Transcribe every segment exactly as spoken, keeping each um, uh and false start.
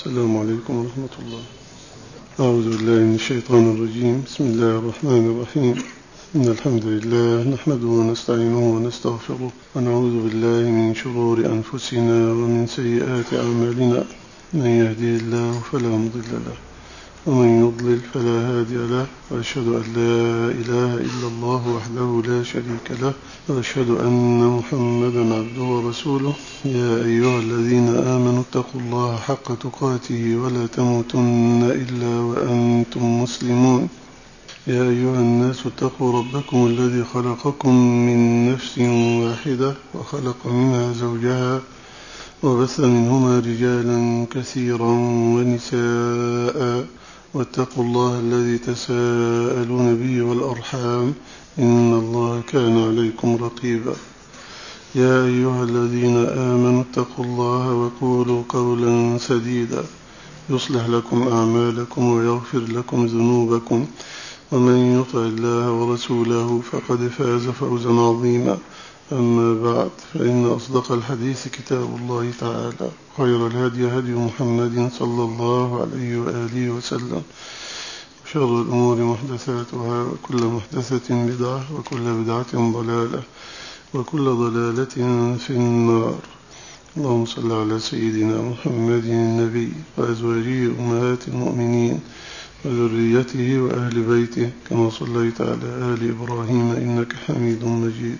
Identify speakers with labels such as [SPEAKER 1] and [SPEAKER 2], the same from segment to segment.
[SPEAKER 1] السلام عليكم ورحمة الله. أعوذ بالله من الشيطان الرجيم. بسم الله الرحمن الرحيم. إن الحمد لله نحمده ونستعينه ونستغفره ونعوذ بالله من شرور أنفسنا ومن سيئات أعمالنا. من يهدي الله فلا مضل له ومن يضلل فلا هادي له، وأشهد أن لا إله إلا الله وحده لا شريك له، وأشهد أن محمدا عبده ورسوله. يا أيها الذين آمنوا اتقوا الله حق تقاته ولا تموتن إلا وأنتم مسلمون. يا أيها الناس اتقوا ربكم الذي خلقكم من نفس واحدة وخلق منها زوجها وبث منهما رجالا كثيرا ونساء، واتقوا الله الذي تساءلون به والأرحام إن الله كان عليكم رقيبا. يا أيها الذين آمنوا اتقوا الله وقولوا قولا سديدا يصلح لكم أعمالكم ويغفر لكم ذنوبكم، ومن يطع الله ورسوله فقد فاز فوزا عظيما. أما بعد، فإن أصدق الحديث كتاب الله تعالى، خير الهدي هدي محمد صلى الله عليه وآله وسلم، شر الأمور محدثاتها، وكل محدثة بدعة، وكل بدعة ضلالة، وكل ضلالة في النار. اللهم صل على سيدنا محمد النبي وأزواجه أمهات المؤمنين وذريته وأهل بيته كما صليت على آل إبراهيم إنك حميد مجيد.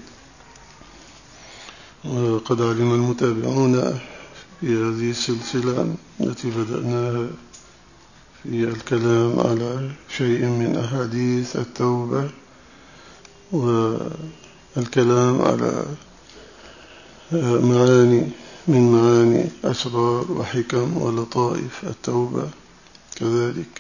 [SPEAKER 1] وقد علم المتابعون في هذه السلسلة التي بدأناها في الكلام على شيء من أحاديث التوبة والكلام على معاني من معاني أسرار وحكم ولطائف التوبة كذلك.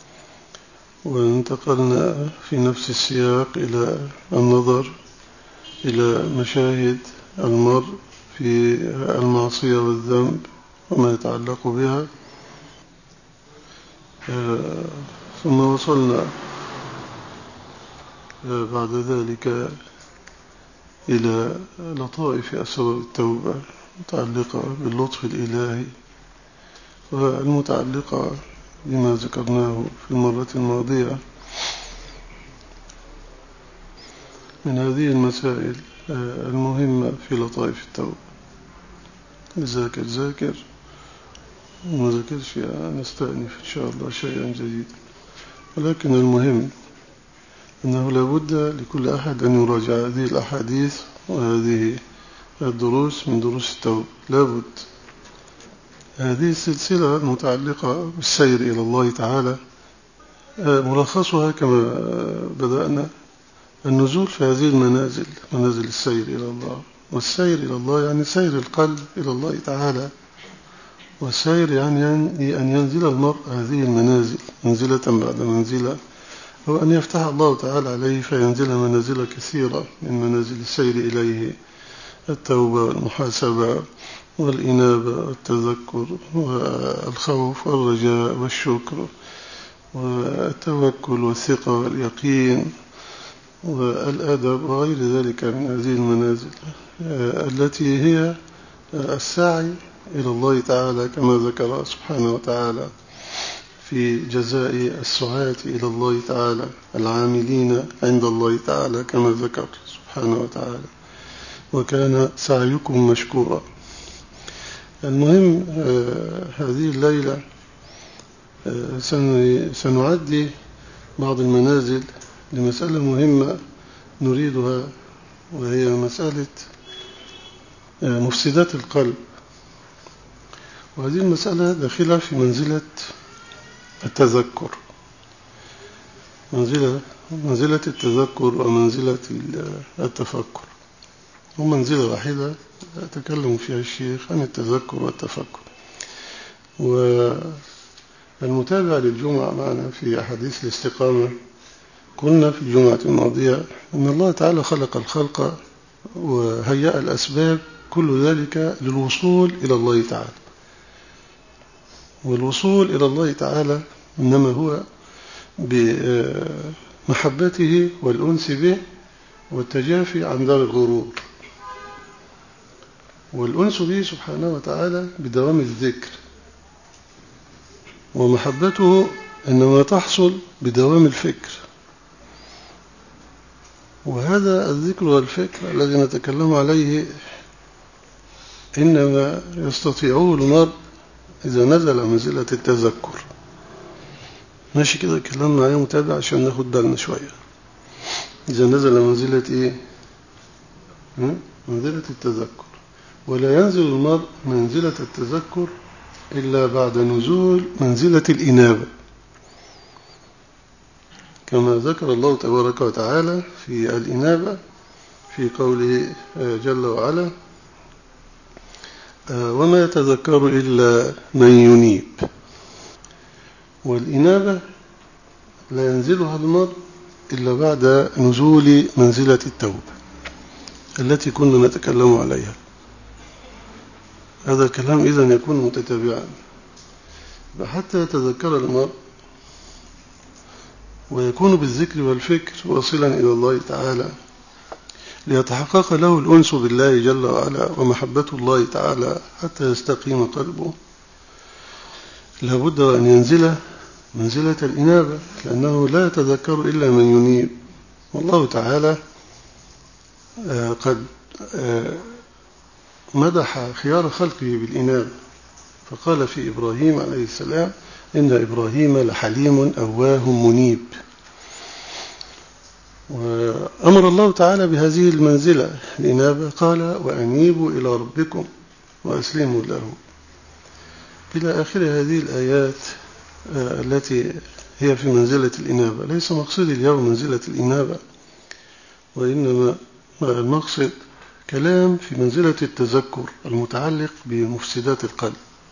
[SPEAKER 1] وانتقلنا في نفس السياق إلى النظر إلى مشاهد المرء في المعصية والذنب وما يتعلق بها، ثم وصلنا بعد ذلك إلى لطائف أسرار التوبة متعلقة باللطف الإلهي والمتعلقة بما ذكرناه في المرة الماضية من هذه المسائل المهمة في لطائف التوبة. ذاكر ذاكر وما ذكرش نستأنف إن شاء الله شيئا جديدا، ولكن المهم أنه لابد لكل أحد أن يراجع هذه الأحاديث وهذه الدروس من دروس التوبة. لابد. هذه السلسلة المتعلقة بالسير إلى الله تعالى ملخصها كما بدأنا النزول في هذه المنازل، منازل السير إلى الله. والسير إلى الله يعني سير القلب إلى الله تعالى، والسير يعني أن ينزل المرء هذه المنازل منزلة بعد منزلة، هو أن يفتح الله تعالى عليه فينزل منازل كثيرة من منازل السير إليه: التوبة والمحاسبة والإنابة والتذكر والخوف والرجاء والشكر والتوكل والثقة واليقين والأدب وغير ذلك من هذه المنازل التي هي السعي إلى الله تعالى كما ذكر سبحانه وتعالى في جزاء السعاة إلى الله تعالى العاملين عند الله تعالى كما ذكر سبحانه وتعالى: وكان سعيكم مشكورا. المهم هذه الليلة سنعدي بعض المنازل لمسألة مهمة نريدها، وهي مسألة مفسدات القلب. وهذه المسألة داخلة في منزلة التذكر، منزلة منزلة التذكر ومنزلة التفكر، ومنزلة واحدة أتكلم فيها الشيخ عن التذكر والتفكر. والمتابع للجمعة معنا في أحاديث الاستقامة قلنا في الجمعة الماضية أن الله تعالى خلق الخلق وهيأ الأسباب، كل ذلك للوصول إلى الله تعالى. والوصول إلى الله تعالى إنما هو بمحبته والأنس به والتجافي عن دار الغرور، والأنس به سبحانه وتعالى بدوام الذكر. ومحبته إنما تحصل بدوام الفكر، وهذا الذكر والفكر الذي نتكلم عليه إنما يستطيعه المرء إذا نزل منزلة التذكر. ماشي كده كلام معايا متابع عشان ناخد بالنا شوية. إذا نزل منزلة إيه؟ منزلة التذكر. ولا ينزل المرء منزلة التذكر إلا بعد نزول منزلة الإنابة، كما ذكر الله تبارك وتعالى في الإنابة في قوله جل وعلا: وما يتذكر إلا من ينيب. والإنابة لا ينزلها المرء إلا بعد نزول منزلة التوبة التي كنا نتكلم عليها. هذا الكلام إذن يكون متتابعا، حتى يتذكر المرء ويكون بالذكر والفكر واصلا إلى الله تعالى، ليتحقق له الأنس بالله جل وعلا ومحبة الله تعالى حتى يستقيم قلبه. لابد أن ينزل منزلة الإنابة، لأنه لا يتذكر إلا من ينيب. والله تعالى قد مدح خيار خلقه بالإنابة، فقال في إبراهيم عليه السلام: إن إبراهيم لحليم أواه منيب. وأمر الله تعالى بهذه المنزلة الإنابة، قال: وأنيبوا إلى ربكم وأسلموا له، إلى آخر هذه الآيات التي هي في منزلة الإنابة. ليس مقصد اليوم منزلة الإنابة، وإنما المقصد كلام في منزلة التذكر المتعلق بمفسدات القلب.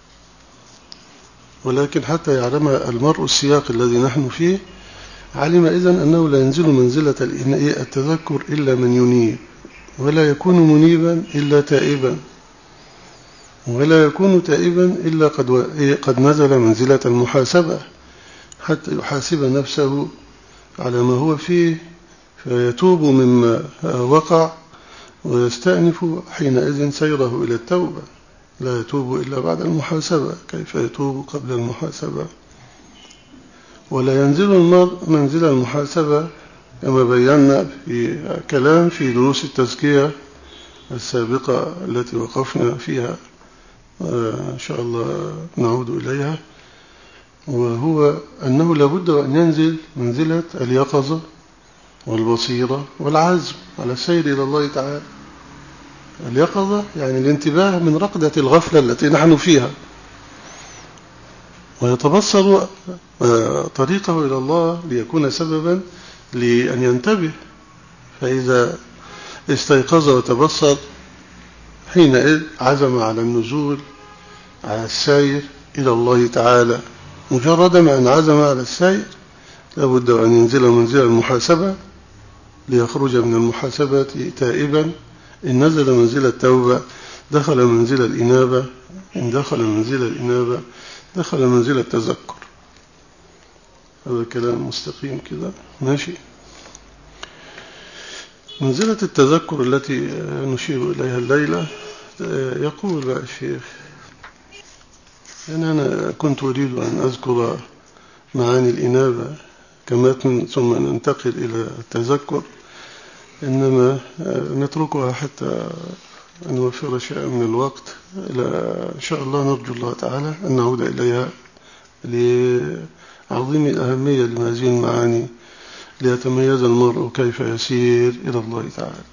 [SPEAKER 1] ولكن حتى يعلم المرء السياق الذي نحن فيه، علم إذن أنه لا ينزل منزلة التذكر إلا من ينيب، ولا يكون منيبا إلا تائبا، ولا يكون تائبا إلا قد, قد نزل منزلة المحاسبة حتى يحاسب نفسه على ما هو فيه، فيتوب مما وقع ويستأنف حينئذ سيره إلى التوبة. لا يتوب إلا بعد المحاسبة، كيف يتوب قبل المحاسبة؟ ولا ينزل المرء منزل المحاسبة كما بينا في كلام في دروس التزكية السابقة التي وقفنا فيها، إن شاء الله نعود إليها، وهو أنه لابد أن ينزل منزلة اليقظة والبصيرة والعزم على السير إلى الله تعالى. اليقظة يعني الانتباه من رقدة الغفلة التي نحن فيها، ويتبصر طريقه إلى الله ليكون سببا لأن ينتبه. فإذا استيقظ وتبصر حينئذ عزم على النزول على السير إلى الله تعالى. مجرد ما أن عزم على السير لابد أن ينزل منزل المحاسبة ليخرج من المحاسبة تائبا. إن نزل منزل التوبة دخل منزل الإنابة، إن دخل منزل الإنابة دخل منزل التذكر. هذا كلام مستقيم كده ماشي. منزلة التذكر التي نشير إليها الليلة، يقول بقى الشيخ: يعني أنا كنت أريد أن أذكر معاني الإنابة كمتن ثم ننتقل إلى التذكر، إنما نتركها حتى نوفر شيئا من الوقت. إن شاء الله نرجو الله تعالى أن نعود إليها لعظيم الأهمية لهذه المعاني، ليتميز المرء كيف يسير إلى الله تعالى.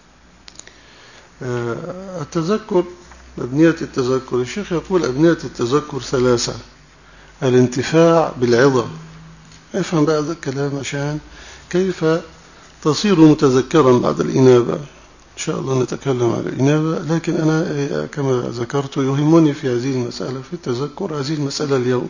[SPEAKER 1] التذكر، أبنية التذكر، الشيخ يقول: أبنية التذكر ثلاثة: الانتفاع بالعظة. افهم بقى هذا الكلام عشان كيف تصير متذكرا بعد الإنابة. إن شاء الله نتكلم عن الإنابة، لكن أنا كما ذكرت يهمني في هذه المسألة في التذكر هذه المسألة اليوم.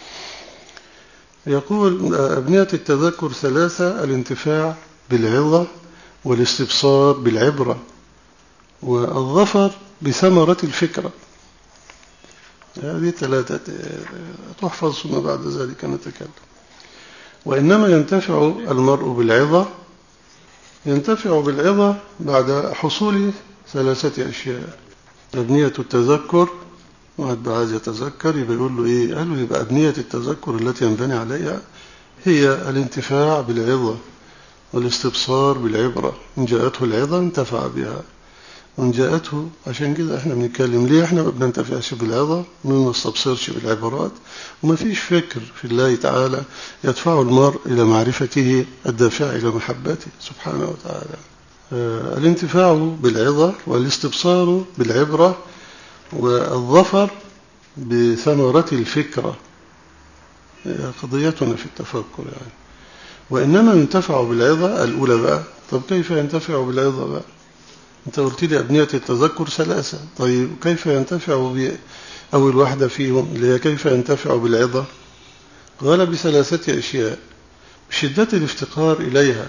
[SPEAKER 1] يقول: أبنية التذكر ثلاثة: الانتفاع بالعظة، والاستبصار بالعبرة، والظفر بثمرة الفكرة. هذه ثلاثة تحفظ ثم بعد ذلك نتكلم. وإنما ينتفع المرء بالعظة، ينتفع بالعظة بعد حصول ثلاثة أشياء: أبنية التذكر واحد بقى عايز يتذكر، يبقى يقول له إيه؟ قال له يبقى أبنية التذكر التي ينبني عليها هي الانتفاع بالعظة والاستبصار بالعبرة. إن جاءته العظة انتفع بها، وإن جاءته، عشان كده احنا بنتكلم ليه احنا ما بننتفعش بالعظة، ما بنستبصرش بالعبرات، وما فيش فكر في الله تعالى يدفع المرء إلى معرفته الدافع إلى محبته سبحانه وتعالى. آه الانتفاع بالعظة والاستبصار بالعبرة والظفر بثمرة الفكرة قضيتنا في التفكر يعني. وإنما ينتفع بالعظة الأولى بقى. طب كيف ينتفع بالعظة بقى؟ أنت قلت لي أبنية التذكر ثلاثة، طيب كيف ينتفع بأول واحدة فيهم اللي هي كيف ينتفع بالعظة؟ قال بثلاثة أشياء: بشدة الافتقار إليها،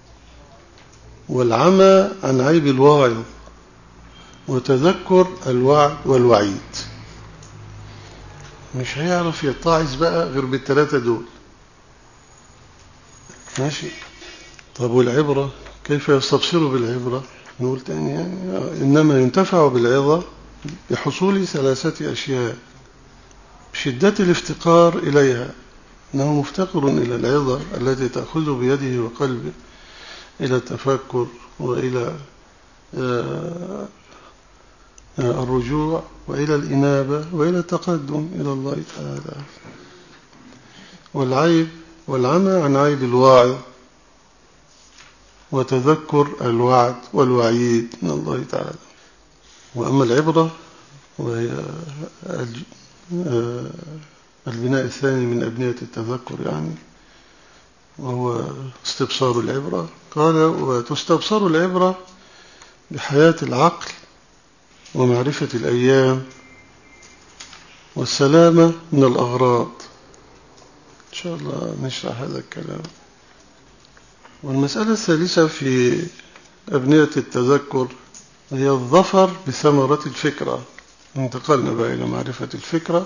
[SPEAKER 1] والعمى عن عيب الواعظ، وتذكر الوعد والوعيد. مش هيعرف يتعظ بقى غير بالثلاثة دول. ماشي. طب والعبرة كيف يستبصر بالعبرة؟ نقول تاني يعني إنما ينتفع بالعظة بحصول ثلاثة أشياء: بشدة الافتقار إليها، أنه مفتقر إلى العظة التي تأخذ بيده وقلبه إلى التفكر وإلى الرجوع وإلى الإنابة وإلى التقدم إلى الله تعالى. والعيب والعمى عن عيب الواعظ، وتذكر الوعد والوعيد من الله تعالى. وأما العبرة وهي البناء الثاني من أبنية التذكر يعني، وهو استبصار العبرة. قال: وتستبصر العبرة بحياة العقل ومعرفة الأيام والسلامة من الأغراض. إن شاء الله نشرح هذا الكلام. والمسألة الثالثة في أبنية التذكر هي الظفر بثمرة الفكرة. انتقلنا بقى إلى معرفة الفكرة.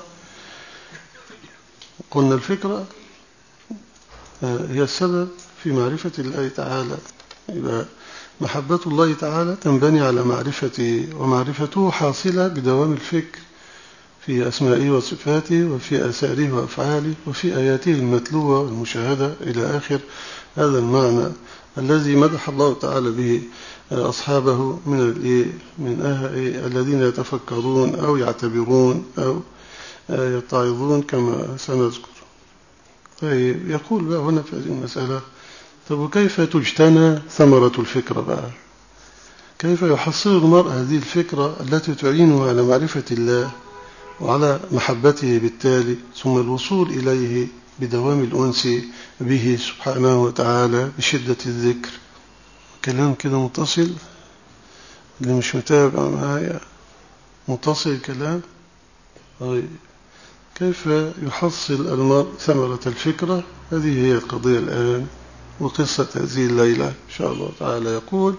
[SPEAKER 1] قلنا الفكرة هي السبب في معرفة الله تعالى. يبقى محبة الله تعالى تنبني على معرفته، ومعرفته حاصلة بدوام الفكر في أسمائه وصفاته وفي آثاره وأفعاله وفي آياته المتلوة والمشاهدة إلى آخر هذا المعنى الذي مدح الله تعالى به أصحابه من من الذين يتفكرون أو يعتبرون أو يتعظون كما سنذكر. طيب يقول بقى هنا في هذه المسألة: طب وكيف تجتنى ثمرة الفكرة بقى؟ كيف يحصل المرء هذه الفكرة التي تعينه على معرفة الله وعلى محبته بالتالي، ثم الوصول إليه بدوام الأنس به سبحانه وتعالى بشدة الذكر؟ كلام كده متصل، اللي مش متابع معايا متصل الكلام. طيب كيف يحصل المرء ثمرة الفكرة؟ هذه هي القضية الآن وقصة هذه الليلة إن شاء الله تعالى. يقول: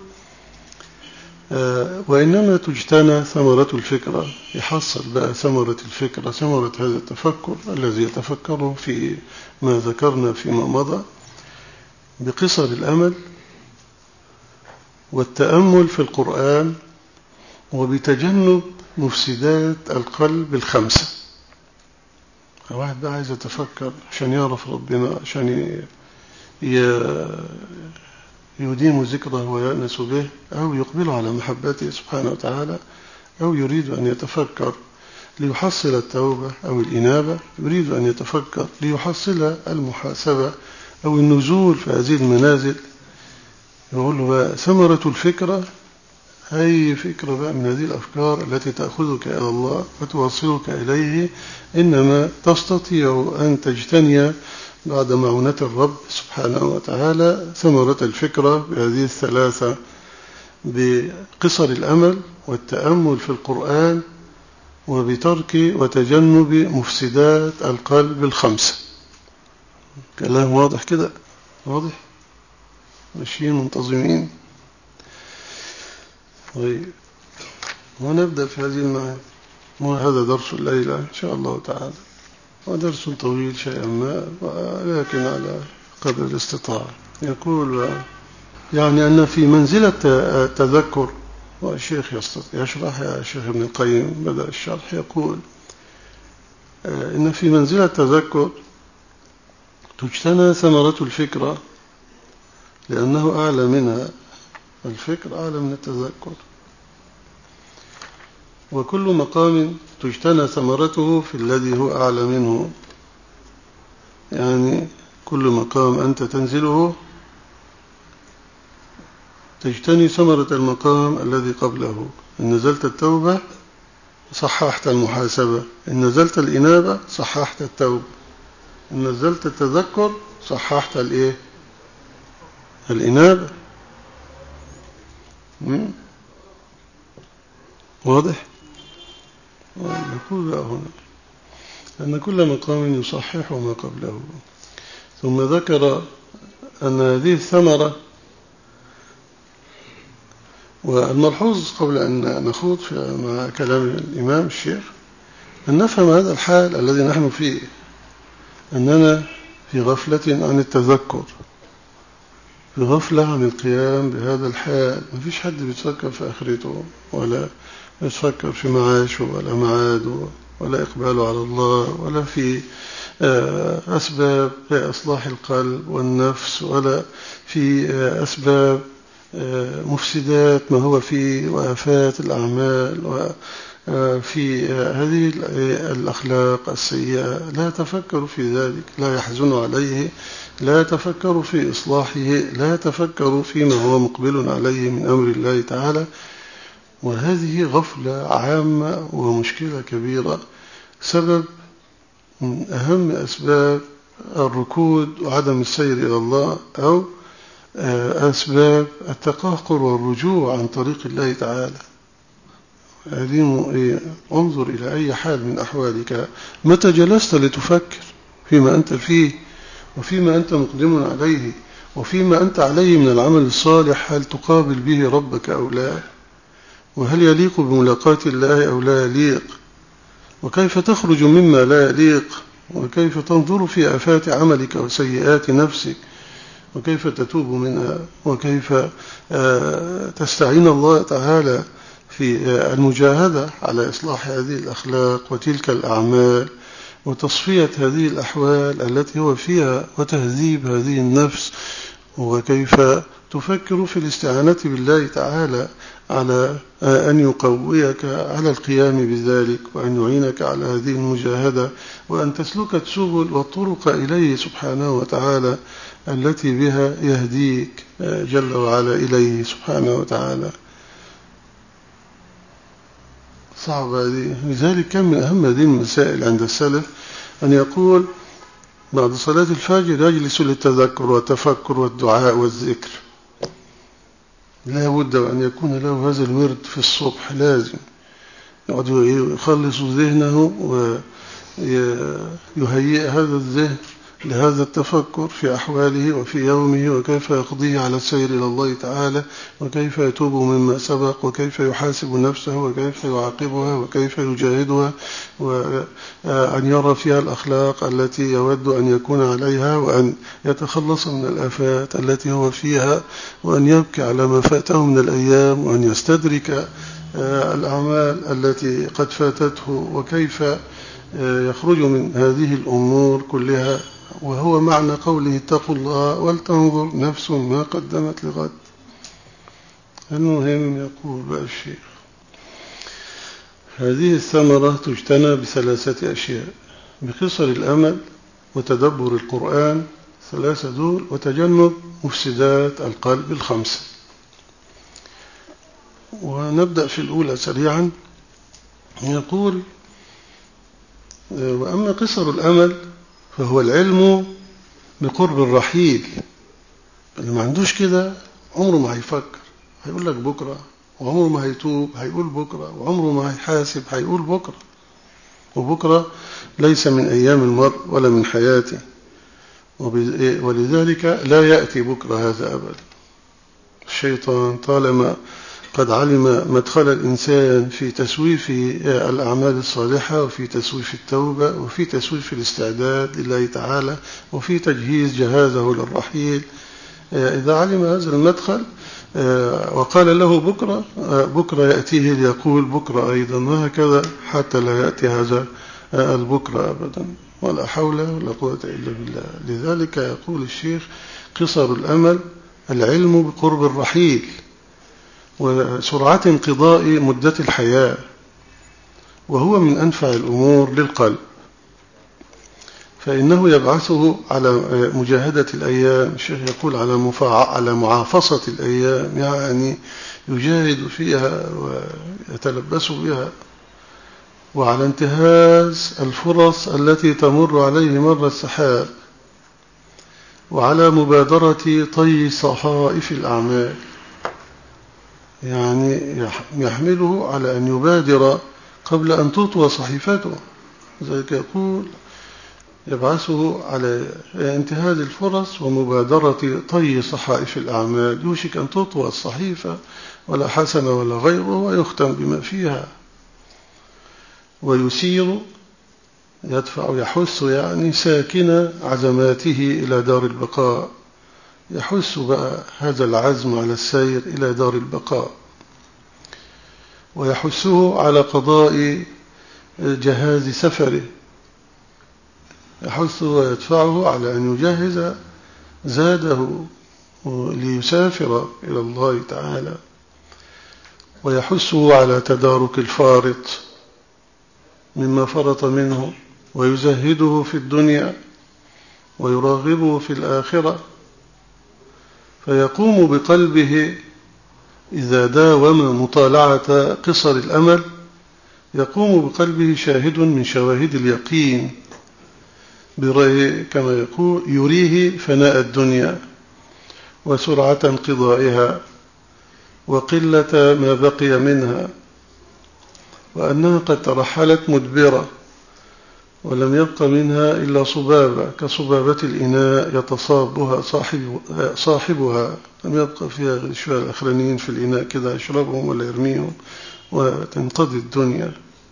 [SPEAKER 1] آه وإنما تجتنى ثمرة الفكرة. يحصل بقى ثمرة الفكرة، ثمرة هذا التفكر الذي يتفكره في ما ذكرنا فيما مضى، بقصر الأمل والتأمل في القرآن، وبتجنب مفسدات القلب الخمسة. واحد بقى عايز يتفكر عشان يعرف ربنا، عشان يديم ذكره ويأنس به، أو يقبل على محبته سبحانه وتعالى، أو يريد أن يتفكر ليحصل التوبة أو الإنابة، يريد أن يتفكر ليحصل المحاسبة أو النزول في هذه المنازل. يقول له بقى ثمرة الفكرة، أي فكرة بقى من هذه الأفكار التي تأخذك إلى الله وتوصلك إليه، إنما تستطيع أن تجتني بعد معونة الرب سبحانه وتعالى ثمرة الفكرة بهذه الثلاثة: بقصر الأمل والتأمل في القرآن وبترك وتجنب مفسدات القلب الخمسة. كلام واضح كده؟ واضح؟ ماشيين منتظمين؟ طيب ونبدأ في هذه المعاني، وهذا درس الليلة إن شاء الله تعالى، ودرس طويل شيئا ما ولكن على قدر الاستطاعة. يقول يعني أن في منزلة التذكر، والشيخ يشرح يا شيخ ابن القيم بدأ الشرح، يقول: إن في منزلة التذكر تجتنى ثمرة الفكرة لأنه أعلى منها، الفكر أعلى من التذكر. وكل مقام تجتنى ثمرته في الذي هو أعلى منه، يعني كل مقام أنت تنزله تجتني ثمرة المقام الذي قبله. إن نزلت التوبة صححت المحاسبة، إن نزلت الإنابة صححت التوبة، إن نزلت التذكر صححت الإيه؟ الإنابة. واضح؟ نقول هنا أن كل مقام يصحح ما قبله. ثم ذكر أن هذه الثمرة، والملحوظ قبل أن نخوض مع كلام الإمام الشيخ أن نفهم هذا الحال الذي نحن فيه، أننا في غفلة عن التذكر، في غفلة عن القيام بهذا الحال. ما فيش حد بيتفكر في آخرته، ولا يتفكر في معاشه ولا معاده، ولا إقباله على الله، ولا في أسباب إصلاح القلب والنفس، ولا في أسباب مفسدات ما هو فيه وآفات الأعمال، وفي هذه الأخلاق السيئة. لا يتفكر في ذلك، لا يحزن عليه، لا يتفكر في إصلاحه، لا يتفكر فيما هو مقبل عليه من أمر الله تعالى. وهذه غفلة عامة ومشكلة كبيرة، سبب من أهم أسباب الركود وعدم السير إلى الله، أو أسباب التقهقر والرجوع عن طريق الله تعالى. انظر إلى أي حال من أحوالك، متى جلست لتفكر فيما أنت فيه، وفيما أنت مقدم عليه، وفيما أنت عليه من العمل الصالح، هل تقابل به ربك أو لا؟ وهل يليق بملاقاة الله أو لا يليق؟ وكيف تخرج مما لا يليق؟ وكيف تنظر في آفات عملك وسيئات نفسك؟ وكيف تتوب منها؟ وكيف تستعين الله تعالى في المجاهدة على إصلاح هذه الأخلاق وتلك الأعمال وتصفية هذه الأحوال التي هو فيها وتهذيب هذه النفس؟ وكيف تفكر في الاستعانة بالله تعالى على أن يقويك على القيام بذلك، وأن يعينك على هذه المجاهدة، وأن تسلك السبل والطرق إليه سبحانه وتعالى التي بها يهديك جل وعلا إليه سبحانه وتعالى. صعب هذه. لذلك كان من أهم هذه المسائل عند السلف أن يقول بعد صلاة الفجر يجلس للتذكر والتفكر والدعاء والذكر. لا بد أن يكون له هذا الورد في الصبح، لازم يخلص ذهنه ويهيئ هذا الذهن لهذا التفكر في أحواله وفي يومه، وكيف يقضيه على السير إلى الله تعالى، وكيف يتوب مما سبق، وكيف يحاسب نفسه، وكيف يعاقبها، وكيف يجاهدها، وأن يرى فيها الأخلاق التي يود أن يكون عليها، وأن يتخلص من الآفات التي هو فيها، وأن يبكي على ما فاته من الأيام، وأن يستدرك الأعمال التي قد فاتته، وكيف يخرج من هذه الأمور كلها. وهو معنى قوله اتقوا الله ولتنظر نفس ما قدمت لغد. المهم يقول بقى الشيخ هذه الثمرة تجتنى بثلاثة أشياء: بقصر الأمل، وتدبر القرآن، ثلاثة دول، وتجنب مفسدات القلب الخمسة. ونبدأ في الأولى سريعا. يقول وأما قصر الأمل فهو العلم بقرب الرحيل. اللي ما عندوش كده عمره ما هيفكر، هيقول لك بكرة، وعمره ما هيتوب هيقول بكرة، وعمره ما هيحاسب هيقول بكرة، وبكرة ليس من أيام المرء ولا من حياته، ولذلك لا يأتي بكرة هذا أبدا. الشيطان طالما قد علم مدخل الإنسان في تسويف الأعمال الصالحة، وفي تسويف التوبة، وفي تسويف الاستعداد لله تعالى، وفي تجهيز جهازه للرحيل، إذا علم هذا المدخل وقال له بكرة، بكرة يأتيه ليقول بكرة أيضا، وهكذا حتى لا يأتي هذا البكرة أبدا، ولا حول ولا قوة إلا بالله. لذلك يقول الشيخ: قصر الأمل العلم بقرب الرحيل وسرعة انقضاء مدة الحياة، وهو من أنفع الأمور للقلب، فإنه يبعثه على مجاهدة الأيام. الشيخ يقول على مفاع... على معافصة الأيام، يعني يجاهد فيها ويتلبس بها، وعلى انتهاز الفرص التي تمر عليه مر السحاب، وعلى مبادرة طي صحائف الأعمال، يعني يحمله على أن يبادر قبل أن تطوى صحيفته. ذلك يقول يبعثه على انتهاز الفرص ومبادرة طي صحائف الأعمال، يوشك أن تطوى الصحيفة ولا حسن ولا غيره ويختم بما فيها، ويسير يدفع يحث يعني ساكن عزماته إلى دار البقاء، يحث بقى هذا العزم على السير إلى دار البقاء، ويحثه على قضاء جهاز سفره، يحثه ويدفعه على أن يجهز زاده ليسافر إلى الله تعالى، ويحثه على تدارك الفارط مما فرط منه، ويزهده في الدنيا ويراغبه في الآخرة، فيقوم بقلبه إذا داوم مطالعة قصر الأمل، يقوم بقلبه شاهد من شواهد اليقين برأيه، كما يقول يريه فناء الدنيا وسرعة انقضائها وقلة ما بقي منها، وأنها قد ترحلت مدبرة ولم يبق منها إلا صبابة كصبابة الإناء يتصابها صاحب صاحبها، لم يبق فيها غير شوية الأخرانيين في الإناء كده يشربهم ولا يرميهم وتنقضي الدنيا،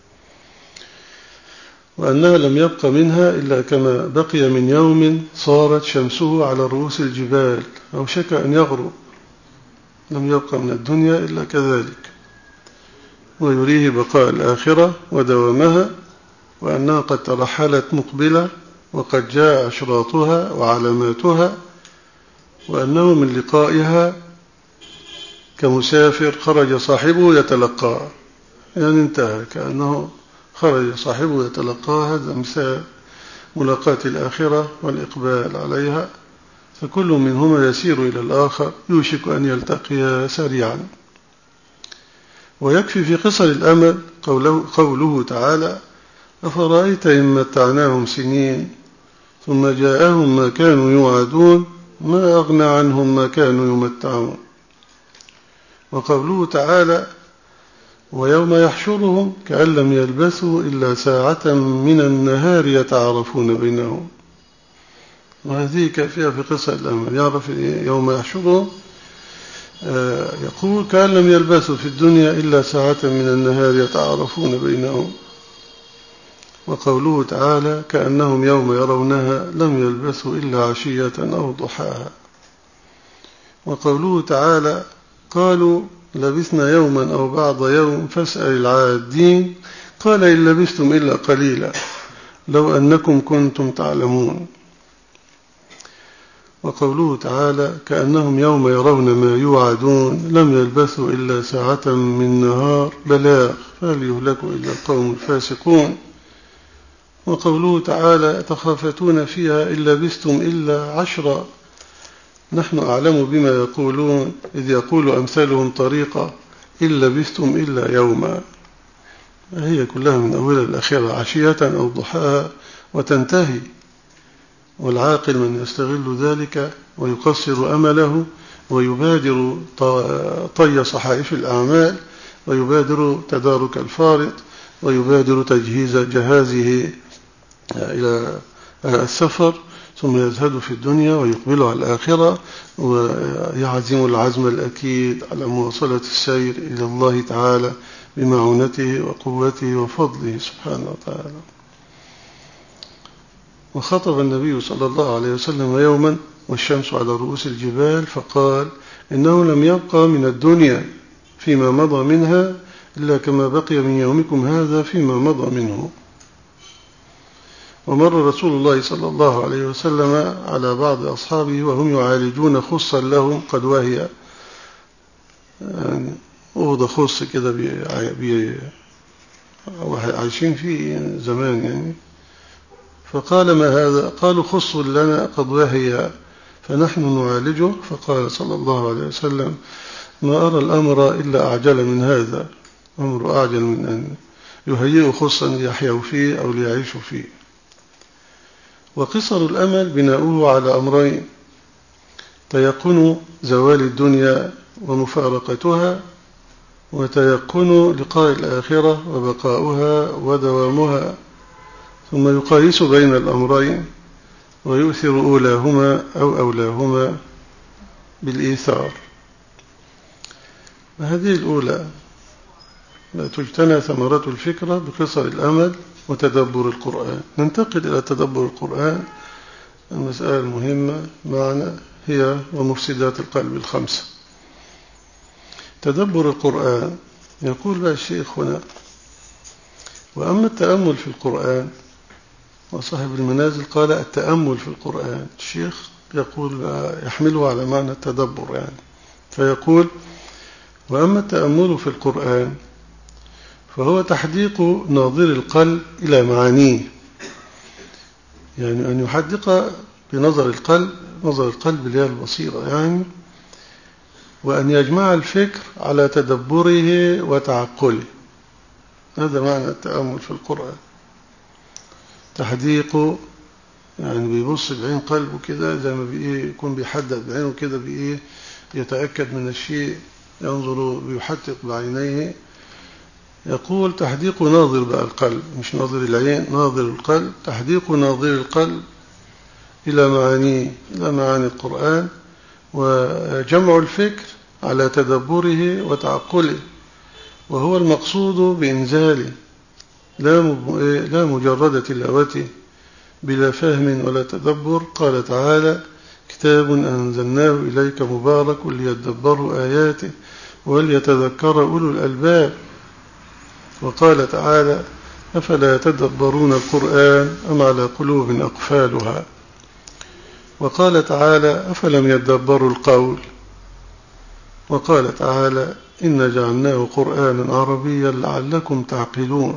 [SPEAKER 1] وأنها لم يبق منها إلا كما بقي من يوم صارت شمسه على رؤوس الجبال أو شك أن يغرب، لم يبق من الدنيا إلا كذلك. ويريه بقاء الآخرة ودوامها، وأنها قد ترحلت مقبلة وقد جاء أشراطها وعلاماتها، وأنه من لقائها كمسافر خرج صاحبه يتلقى، يعني انتهى كأنه خرج صاحبه يتلقى. هذا مثال ملاقاة الآخرة والإقبال عليها، فكل منهما يسير إلى الآخر يوشك أن يلتقيا سريعا. ويكفي في قصر الأمل قوله, قوله تعالى: أفرأيت إن متعناهم سنين ثم جاءهم ما كانوا يوعدون ما أغنى عنهم ما كانوا يمتعون. وقوله تعالى: ويوم يحشرهم كأن لم يلبثوا إلا ساعة من النهار يتعارفون بينهم. وهذه كافية في قصة الأمل. يعرف يوم يحشرهم يقول كأن لم يلبثوا في الدنيا إلا ساعة من النهار يتعارفون بينهم. وقوله تعالى: كأنهم يوم يرونها لم يلبثوا إلا عشية أو ضحاها. وقوله تعالى: قالوا لبثنا يوما أو بعض يوم فاسأل العادين قال إن لبثتم إلا قليلا لو أنكم كنتم تعلمون. وقوله تعالى: كأنهم يوم يرون ما يوعدون لم يلبثوا إلا ساعة من نهار بلاغ فهل يهلك إلا القوم الفاسقون. وقوله تعالى: تخافتون فيها إن لبثتم إلا عشرا نحن أعلم بما يقولون إذ يقول أمثالهم طريقة إن لبثتم إلا يوما. هي كلها من أولها الأخيرة عشية أو ضحاها وتنتهي. والعاقل من يستغل ذلك ويقصر أمله ويبادر طي صحائف الأعمال ويبادر تدارك الفارط ويبادر تجهيز جهازه إلى السفر، ثم يزهد في الدنيا ويقبل على الآخرة ويعزم العزم الأكيد على مواصلة السير إلى الله تعالى بمعونته وقوته وفضله سبحانه وتعالى. وخطب النبي صلى الله عليه وسلم يوما والشمس على رؤوس الجبال فقال: إنه لم يبقى من الدنيا فيما مضى منها إلا كما بقي من يومكم هذا فيما مضى منه. ومر رسول الله صلى الله عليه وسلم على بعض أصحابه وهم يعالجون خصا لهم قد وهي، يعني أوضة خص كده بي عايشين فيه زمان يعني. فقال ما هذا؟ قالوا خص لنا قد وهي فنحن نعالجه. فقال صلى الله عليه وسلم ما أرى الأمر إلا أعجل من هذا، أمر أعجل من أن يهيئ خصا ليحيوا فيه أو ليعيشوا فيه. وقصر الأمل بناؤه على أمرين: تيقن زوال الدنيا ومفارقتها، وتيقن لقاء الآخرة وبقاؤها ودوامها. ثم يقايس بين الأمرين ويؤثر أولاهما أو أولاهما بالإيثار. وهذه الأولى لا تجتنى ثمرة الفكرة بقصر الأمل وتدبر القرآن. ننتقل إلى تدبر القرآن. المسألة المهمة معنا هي ومفسدات القلب الخمسة. تدبر القرآن، يقول بقى الشيخ هنا: وأما التأمل في القرآن، وصاحب المنازل قال التأمل في القرآن، الشيخ يقول يحمله على معنى التدبر يعني، فيقول: وأما التأمل في القرآن فهو تحديق ناظر القلب إلى معانيه، يعني أن يحدق بنظر القلب، نظر القلب اللي هي البصيرة يعني، وأن يجمع الفكر على تدبره وتعقله. هذا معنى التأمل في القرآن. تحديقه يعني بيبص بعين قلبه كده، زي ما بإيه يكون بيحدد بعينه كده، بإيه يتأكد من الشيء، ينظر بيحدق بعينيه. يقول تحديق ناظر بقى القلب، مش ناظر العين، ناظر القلب، تحديق ناظر القلب إلى معانيه، إلى معاني القرآن، وجمع الفكر على تدبره وتعقله، وهو المقصود بإنزاله، لا مجرد تلاوته بلا فهم ولا تدبر. قال تعالى: كتاب أنزلناه إليك مبارك ليدبروا آياته وليتذكر أولو الألباب. وقال تعالى: أفلا يتدبرون القرآن أم على قلوب أقفالها. وقال تعالى: أفلم يدبروا القول. وقال تعالى: إن جعلناه قرآنا عربيا لعلكم تعقلون.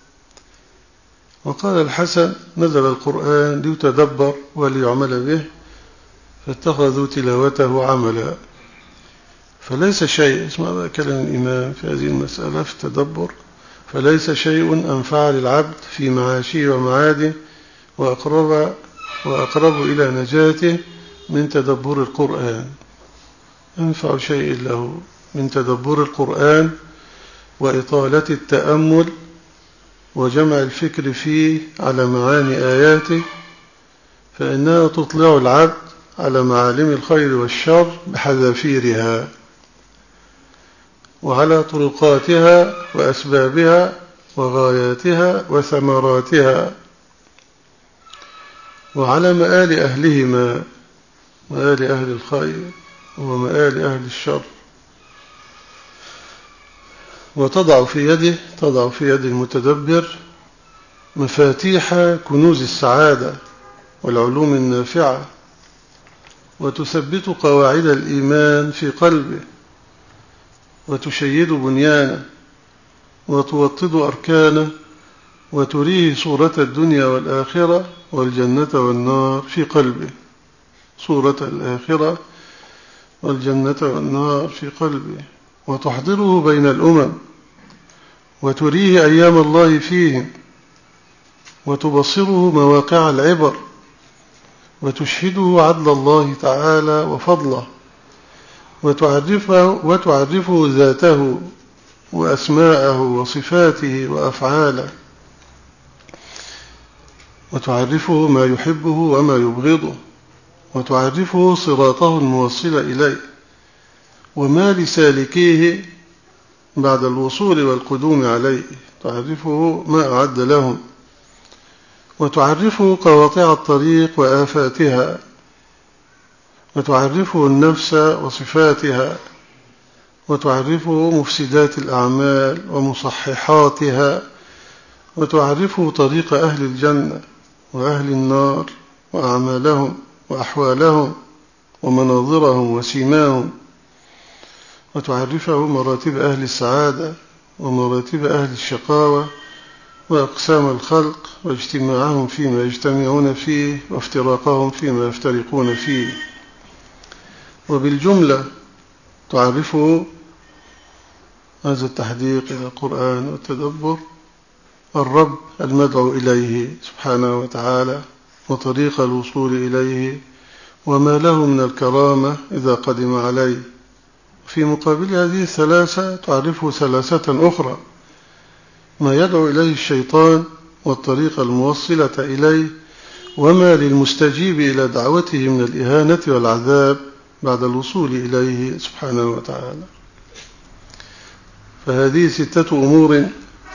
[SPEAKER 1] وقال الحسن: نزل القرآن ليتدبر وليعمل به فاتخذوا تلاوته عملا. فليس شيء، اسمع كلام الإمام في هذه المسألة في التدبر: فليس شيء أنفع للعبد في معاشه ومعاده وأقرب, وأقرب إلى نجاته من تدبر القرآن. أنفع شيء له من تدبر القرآن وإطالة التأمل وجمع الفكر فيه على معاني آياته، فإنها تطلع العبد على معالم الخير والشر بحذافيرها، وعلى طرقاتها وأسبابها وغاياتها وثمراتها، وعلى مآل أهلهما، مآل أهل الخير ومآل أهل الشر. وتضع في يده تضع في يد المتدبر مفاتيح كنوز السعادة والعلوم النافعة، وتثبت قواعد الإيمان في قلبه، وتشيد بنيانه، وتوطد أركانه، وتريه صورة الدنيا والآخرة والجنة والنار في قلبه، صورة الآخرة والجنة والنار في قلبه، وتحضره بين الأمم، وتريه أيام الله فيهم، وتبصره مواقع العبر، وتشهده عدل الله تعالى وفضله، وتعرفه, وتعرفه ذاته وأسماءه وصفاته وأفعاله، وتعرفه ما يحبه وما يبغضه، وتعرفه صراطه الموصل إليه، وما لسالكيه بعد الوصول والقدوم عليه، تعرفه ما أعد لهم، وتعرفه قواطع الطريق وآفاتها، وتعرفه النفس وصفاتها، وتعرفه مفسدات الأعمال ومصححاتها، وتعرفه طريق أهل الجنة وأهل النار وأعمالهم وأحوالهم ومناظرهم وسيماهم، وتعرفه مراتب أهل السعادة ومراتب أهل الشقاوة وأقسام الخلق واجتماعهم فيما يجتمعون فيه وافتراقهم فيما يفترقون فيه. وبالجملة تعرفه هذا التحديق إلى القرآن والتدبر الرب المدعو إليه سبحانه وتعالى وطريق الوصول إليه وما له من الكرامة إذا قدم عليه. في مقابل هذه الثلاثة تعرفه ثلاثة أخرى: ما يدعو إليه الشيطان والطريقة الموصلة إليه، وما للمستجيب إلى دعوته من الإهانة والعذاب بعد الوصول إليه سبحانه وتعالى. فهذه ستة أمور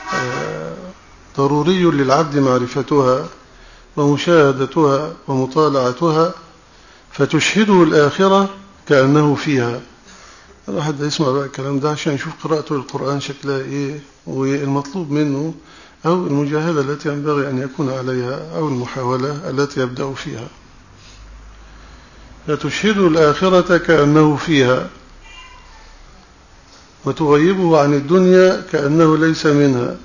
[SPEAKER 1] ضروري للعبد معرفتها ومشاهدتها ومطالعتها، فتشهده الآخرة كأنه فيها. الواحد يسمع بقى الكلام ده عشان يشوف قراءته للقرآن شكلها إيه، والمطلوب منه أو المجاهدة التي ينبغي أن يكون عليها أو المحاولة التي يبدأ فيها. فتشهده الآخرة كأنه فيها، وتغيبه عن الدنيا كأنه ليس منها،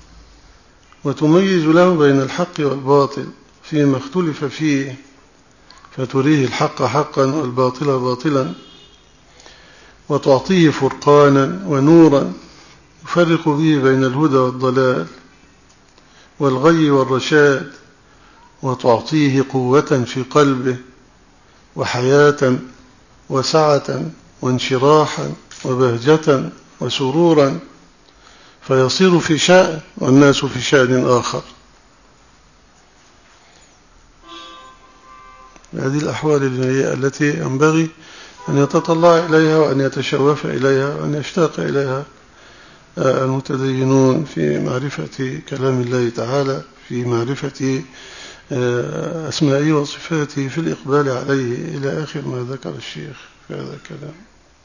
[SPEAKER 1] وتميز له بين الحق والباطل فيما اختلف فيه، فتريه الحق حقا والباطل باطلا، وتعطيه فرقانا ونورا يفرق به بين الهدى والضلال والغي والرشاد، وتعطيه قوة في قلبه وحياة وسعة وانشراحا وبهجة وسرورا، فيصير في شأن والناس في شأن آخر. هذه الأحوال التي ينبغي أن يتطلع إليها وأن يتشوف إليها وأن يشتاق إليها المتدينون في معرفة كلام الله تعالى، في معرفة أسمائه وصفاته، في الإقبال عليه، إلى آخر ما ذكر الشيخ في هذا الكلام.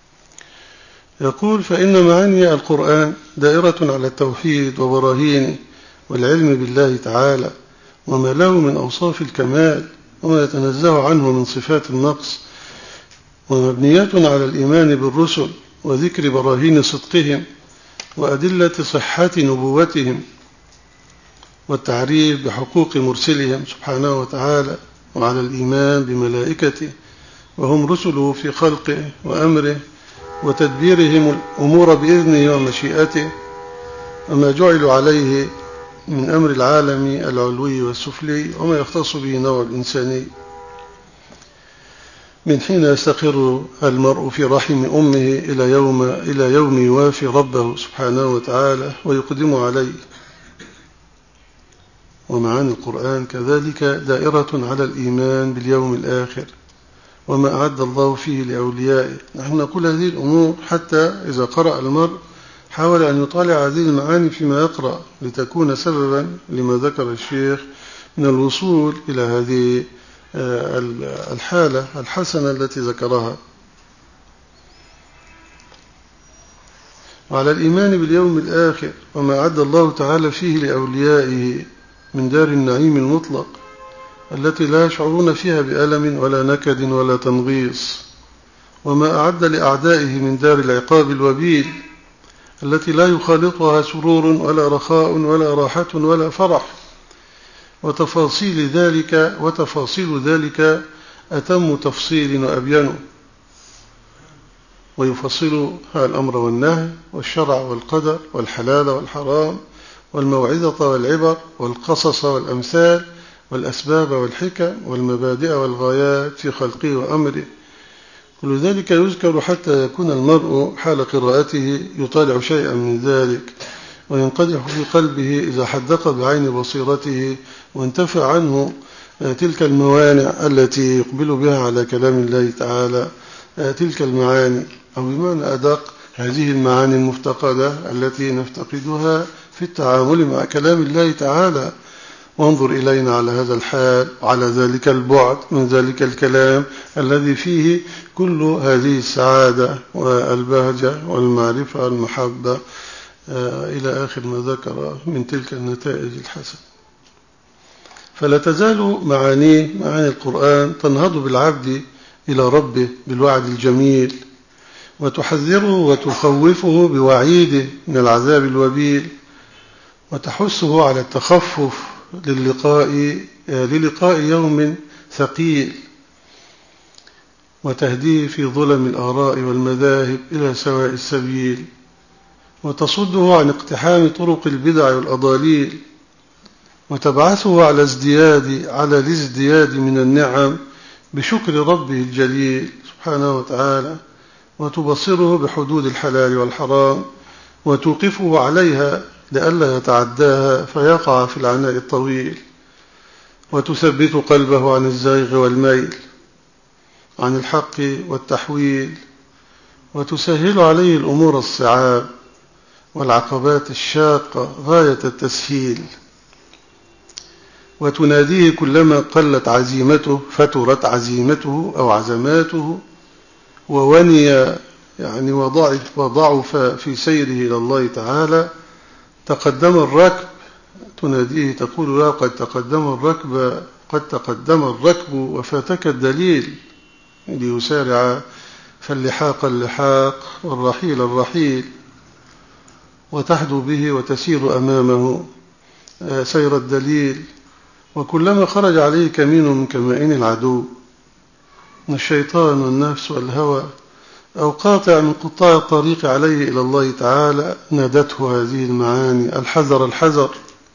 [SPEAKER 1] يقول: فإن معاني القرآن دائرة على التوحيد وبراهينه والعلم بالله تعالى وما له من أوصاف الكمال وما يتنزه عنه من صفات النقص، ومبنية على الإيمان بالرسل وذكر براهين صدقهم وأدلة صحة نبوتهم والتعريف بحقوق مرسلهم سبحانه وتعالى، وعلى الإيمان بملائكته وهم رسله في خلقه وأمره وتدبيرهم الأمور بإذنه ومشيئته، وما جعلوا عليه من أمر العالم العلوي والسفلي وما يختص به نوع الإنساني من حين يستقر المرء في رحم أمه إلى يوم, إلى يوم يوافي ربه سبحانه وتعالى ويقدم عليه. ومعاني القرآن كذلك دائرة على الإيمان باليوم الآخر وما أعد الله فيه لأوليائه. نحن نقول هذه الأمور حتى إذا قرأ المرء حاول أن يطالع هذه المعاني فيما يقرأ، لتكون سببا لما ذكر الشيخ من الوصول إلى هذه الحالة الحسنة التي ذكرها. وعلى الإيمان باليوم الآخر وما أعد الله تعالى فيه لأوليائه من دار النعيم المطلق التي لا يشعرون فيها بألم ولا نكد ولا تنغيص، وما أعد لأعدائه من دار العقاب الوبيل التي لا يخالطها سرور ولا رخاء ولا راحة ولا فرح، وتفاصيل ذلك وتفاصيل ذلك أتم تفصيل وأبين، ويفصل الأمر والنهي والشرع والقدر والحلال والحرام والموعظة والعبر والقصص والأمثال والأسباب والحكم والمبادئ والغايات في خلقه وأمره. كل ذلك يذكر حتى يكون المرء حال قراءته يطالع شيئا من ذلك وينقدح في قلبه إذا حدق بعين بصيرته وانتفع عنه تلك الموانع التي يقبل بها على كلام الله تعالى، تلك المعاني أو بمعنى أدق هذه المعاني المفتقدة التي نفتقدها في التعامل مع كلام الله تعالى. وانظر إلينا على هذا الحال وعلى ذلك البعد من ذلك الكلام الذي فيه كل هذه السعادة والبهجة والمعرفة والمحبة إلى آخر ما ذكر من تلك النتائج الحسنة. فلا تزال معانيه معاني القرآن تنهض بالعبد إلى ربه بالوعد الجميل، وتحذره وتخوفه بوعيده من العذاب الوبيل، وتحثه على التخفف للقاء للقاء يوم ثقيل، وتهديه في ظلم الآراء والمذاهب إلى سواء السبيل، وتصده عن اقتحام طرق البدع والأضاليل، وتبعثه على ازدياد على الازدياد من النعم بشكر ربه الجليل سبحانه وتعالى، وتبصره بحدود الحلال والحرام، وتوقفه عليها لئلا يتعداها فيقع في العناء الطويل، وتثبت قلبه عن الزيغ والميل عن الحق والتحويل، وتسهل عليه الأمور الصعاب والعقبات الشاقة غاية التسهيل، وتناديه كلما قلت عزيمته فترت عزيمته أو عزماته، ووني يعني وضعف, وضعف في سيره إلى الله تعالى، تقدم الركب، تناديه تقول له قد تقدم الركب قد تقدم الركب وفاتك الدليل، ليسارع فاللحاق اللحاق والرحيل الرحيل، وتحدو به وتسير أمامه سير الدليل. وكلما خرج عليه كمين من كمائن العدو من الشيطان والنفس والهوى أو قاطع من قطاع الطريق عليه إلى الله تعالى، نادته هذه المعاني: الحذر الحذر،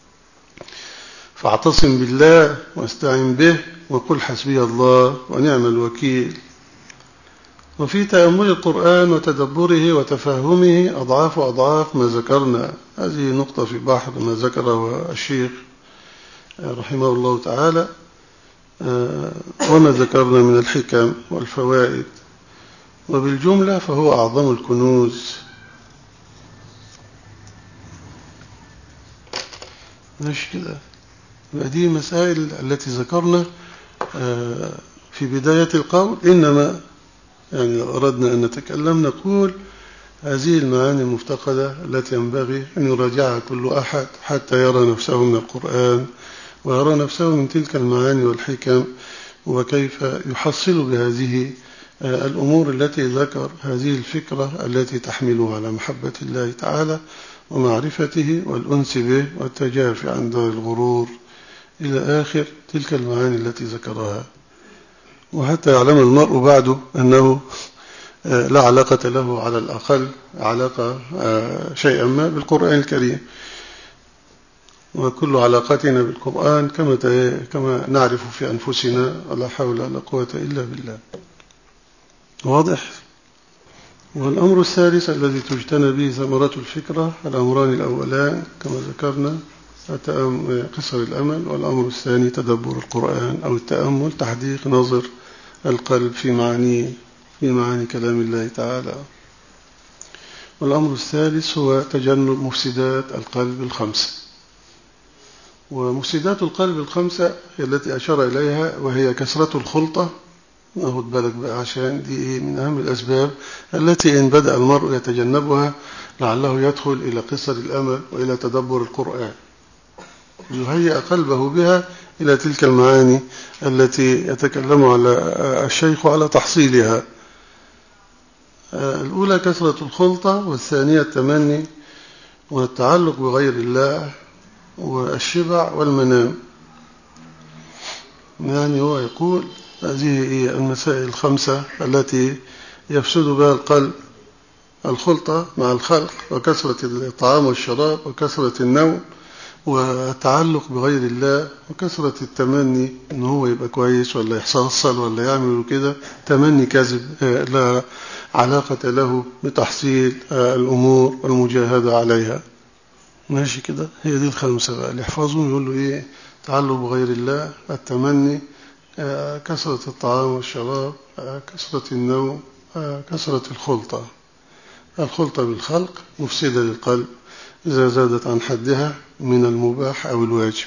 [SPEAKER 1] فاعتصم بالله واستعن به وقل حسبي الله ونعم الوكيل. وفي تأمل القرآن وتدبره وتفهمه أضعاف أضعاف ما ذكرنا. هذه نقطة في بحر ما ذكره الشيخ رحمه الله تعالى وما ذكرنا من الحكم والفوائد، وبالجملة فهو أعظم الكنوز. مش كده؟ هذه مسائل التي ذكرنا في بداية القول، إنما يعني لو أردنا أن نتكلم نقول هذه المعاني المفتقدة التي ينبغي أن يراجعها كل أحد حتى يرى نفسه من القرآن ويرى نفسه من تلك المعاني والحكم، وكيف يحصل بهذه الأمور التي ذكر هذه الفكرة التي تحمله على محبة الله تعالى ومعرفته والأنس به والتجافي عن دار الغرور إلى آخر تلك المعاني التي ذكرها، وحتى يعلم المرء بعده أنه لا علاقة له على الأقل علاقة شيئا ما بالقرآن الكريم، وكل علاقتنا بالقرآن كما كما نعرف في أنفسنا، ولا حول ولا قوة إلا بالله. واضح؟ والأمر الثالث الذي تجتنى به ثمرة الفكرة الأمران الأولان كما ذكرنا قصر الأمل، والأمر الثاني تدبر القرآن أو التأمل، تحديق نظر القلب في معاني في معاني كلام الله تعالى. والأمر الثالث هو تجنب مفسدات القلب الخمسة. ومفسدات القلب الخمسة التي أشار إليها وهي كثرة الخلطة. ناخد بالك بقى عشان دي من أهم الأسباب التي إن بدأ المرء يتجنبها لعله يدخل إلى قصر الأمل وإلى تدبر القرآن، يهيئ قلبه بها إلى تلك المعاني التي يتكلم على الشيخ على تحصيلها. الأولى كثرة الخلطة، والثانية التمني والتعلق بغير الله والشبع والمنام. يعني هو يقول هذه هي المسائل الخمسة التي يفسد بها القلب: الخلطة مع الخلق، وكثرة الطعام والشراب، وكثرة النوم، والتعلق بغير الله، وكثرة التمني إن هو يبقى كويس ولا يحصل ولا يعمل كده، تمني كذب لا علاقة له بتحصيل الأمور والمجاهدة عليها. ماشي كده؟ هي دي الخمسة بقى اللي يحفظهم. يقول له إيه؟ تعلق بغير الله، التمني، كثرة الطعام والشراب، كثرة النوم، كثرة الخلطة. الخلطة بالخلق مفسدة للقلب إذا زادت عن حدها من المباح أو الواجب.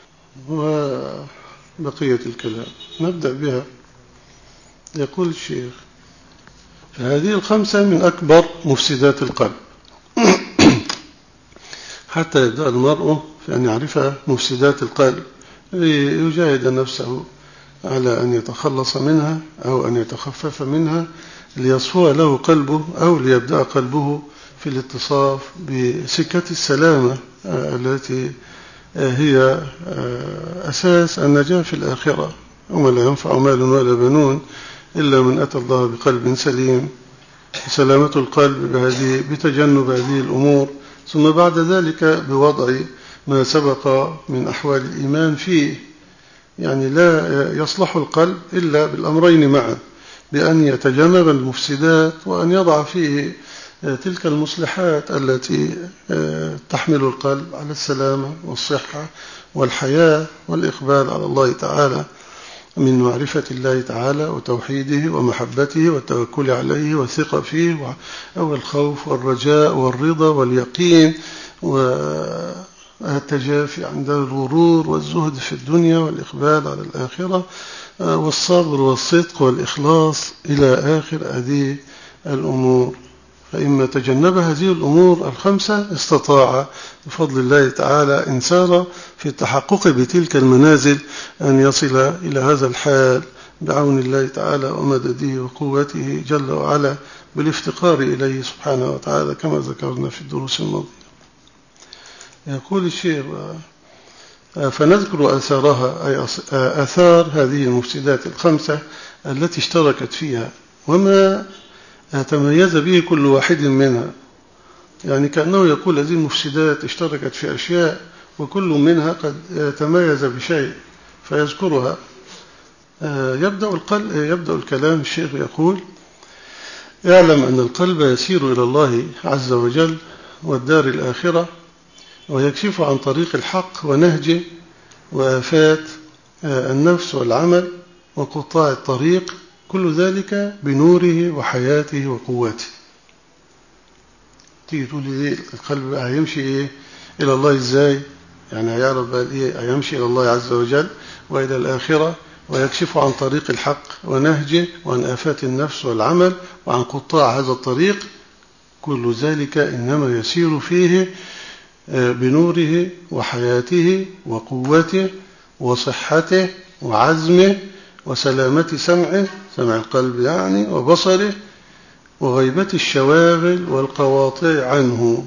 [SPEAKER 1] وبقية الكلام نبدأ بها. يقول الشيخ: فهذه الخمسة من أكبر مفسدات القلب حتى يبدأ المرء في أن يعرف مفسدات القلب يجاهد نفسه على أن يتخلص منها أو أن يتخفف منها ليصفو له قلبه أو ليبدأ قلبه في الاتصاف بسكة السلامة التي هي أساس النجاة في الآخرة. وما لا ينفع مال ولا بنون إلا من أتى الله بقلب سليم. سلامة القلب بهذه بتجنب هذه الأمور، ثم بعد ذلك بوضع ما سبق من أحوال الإيمان فيه. يعني لا يصلح القلب إلا بالأمرين معا، بأن يتجنب المفسدات وأن يضع فيه تلك المصلحات التي تحمل القلب على السلامة والصحة والحياة والإقبال على الله تعالى من معرفة الله تعالى وتوحيده ومحبته والتوكل عليه والثقة فيه والخوف والرجاء والرضا واليقين والتجافي عند الغرور والزهد في الدنيا والإقبال على الآخرة والصبر والصدق والإخلاص إلى آخر هذه الأمور. فإما تجنب هذه الأمور الخمسة استطاع بفضل الله تعالى إن سار في التحقق بتلك المنازل أن يصل إلى هذا الحال بعون الله تعالى ومدده وقوته جل وعلا بالافتقار إليه سبحانه وتعالى كما ذكرنا في الدروس الماضية. يقول الشيخ: فنذكر أثارها، أي أثار هذه المفسدات الخمسة التي اشتركت فيها وما تميز به كل واحد منها. يعني كأنه يقول هذه المفسدات اشتركت في أشياء وكل منها قد تميز بشيء فيذكرها. يبدأ, القلب يبدأ الكلام. الشيخ يقول: اعلم أن القلب يسير إلى الله عز وجل والدار الآخرة ويكشف عن طريق الحق ونهجه وآفات النفس والعمل وقطاع الطريق، كل ذلك بنوره وحياته وقوته. تيجي تقول لي القلب هيمشي إيه إلى الله إزاي؟ يعني هيعرف بقى إيه؟ هيمشي إلى الله عز وجل وإلى الآخرة ويكشف عن طريق الحق ونهجه وعن آفات النفس والعمل وعن قطاع هذا الطريق. كل ذلك إنما يسير فيه بنوره وحياته وقوته وصحته وعزمه وسلامة سمعه، سمع القلب يعني، وبصره، وغيبة الشواغل والقواطع عنه.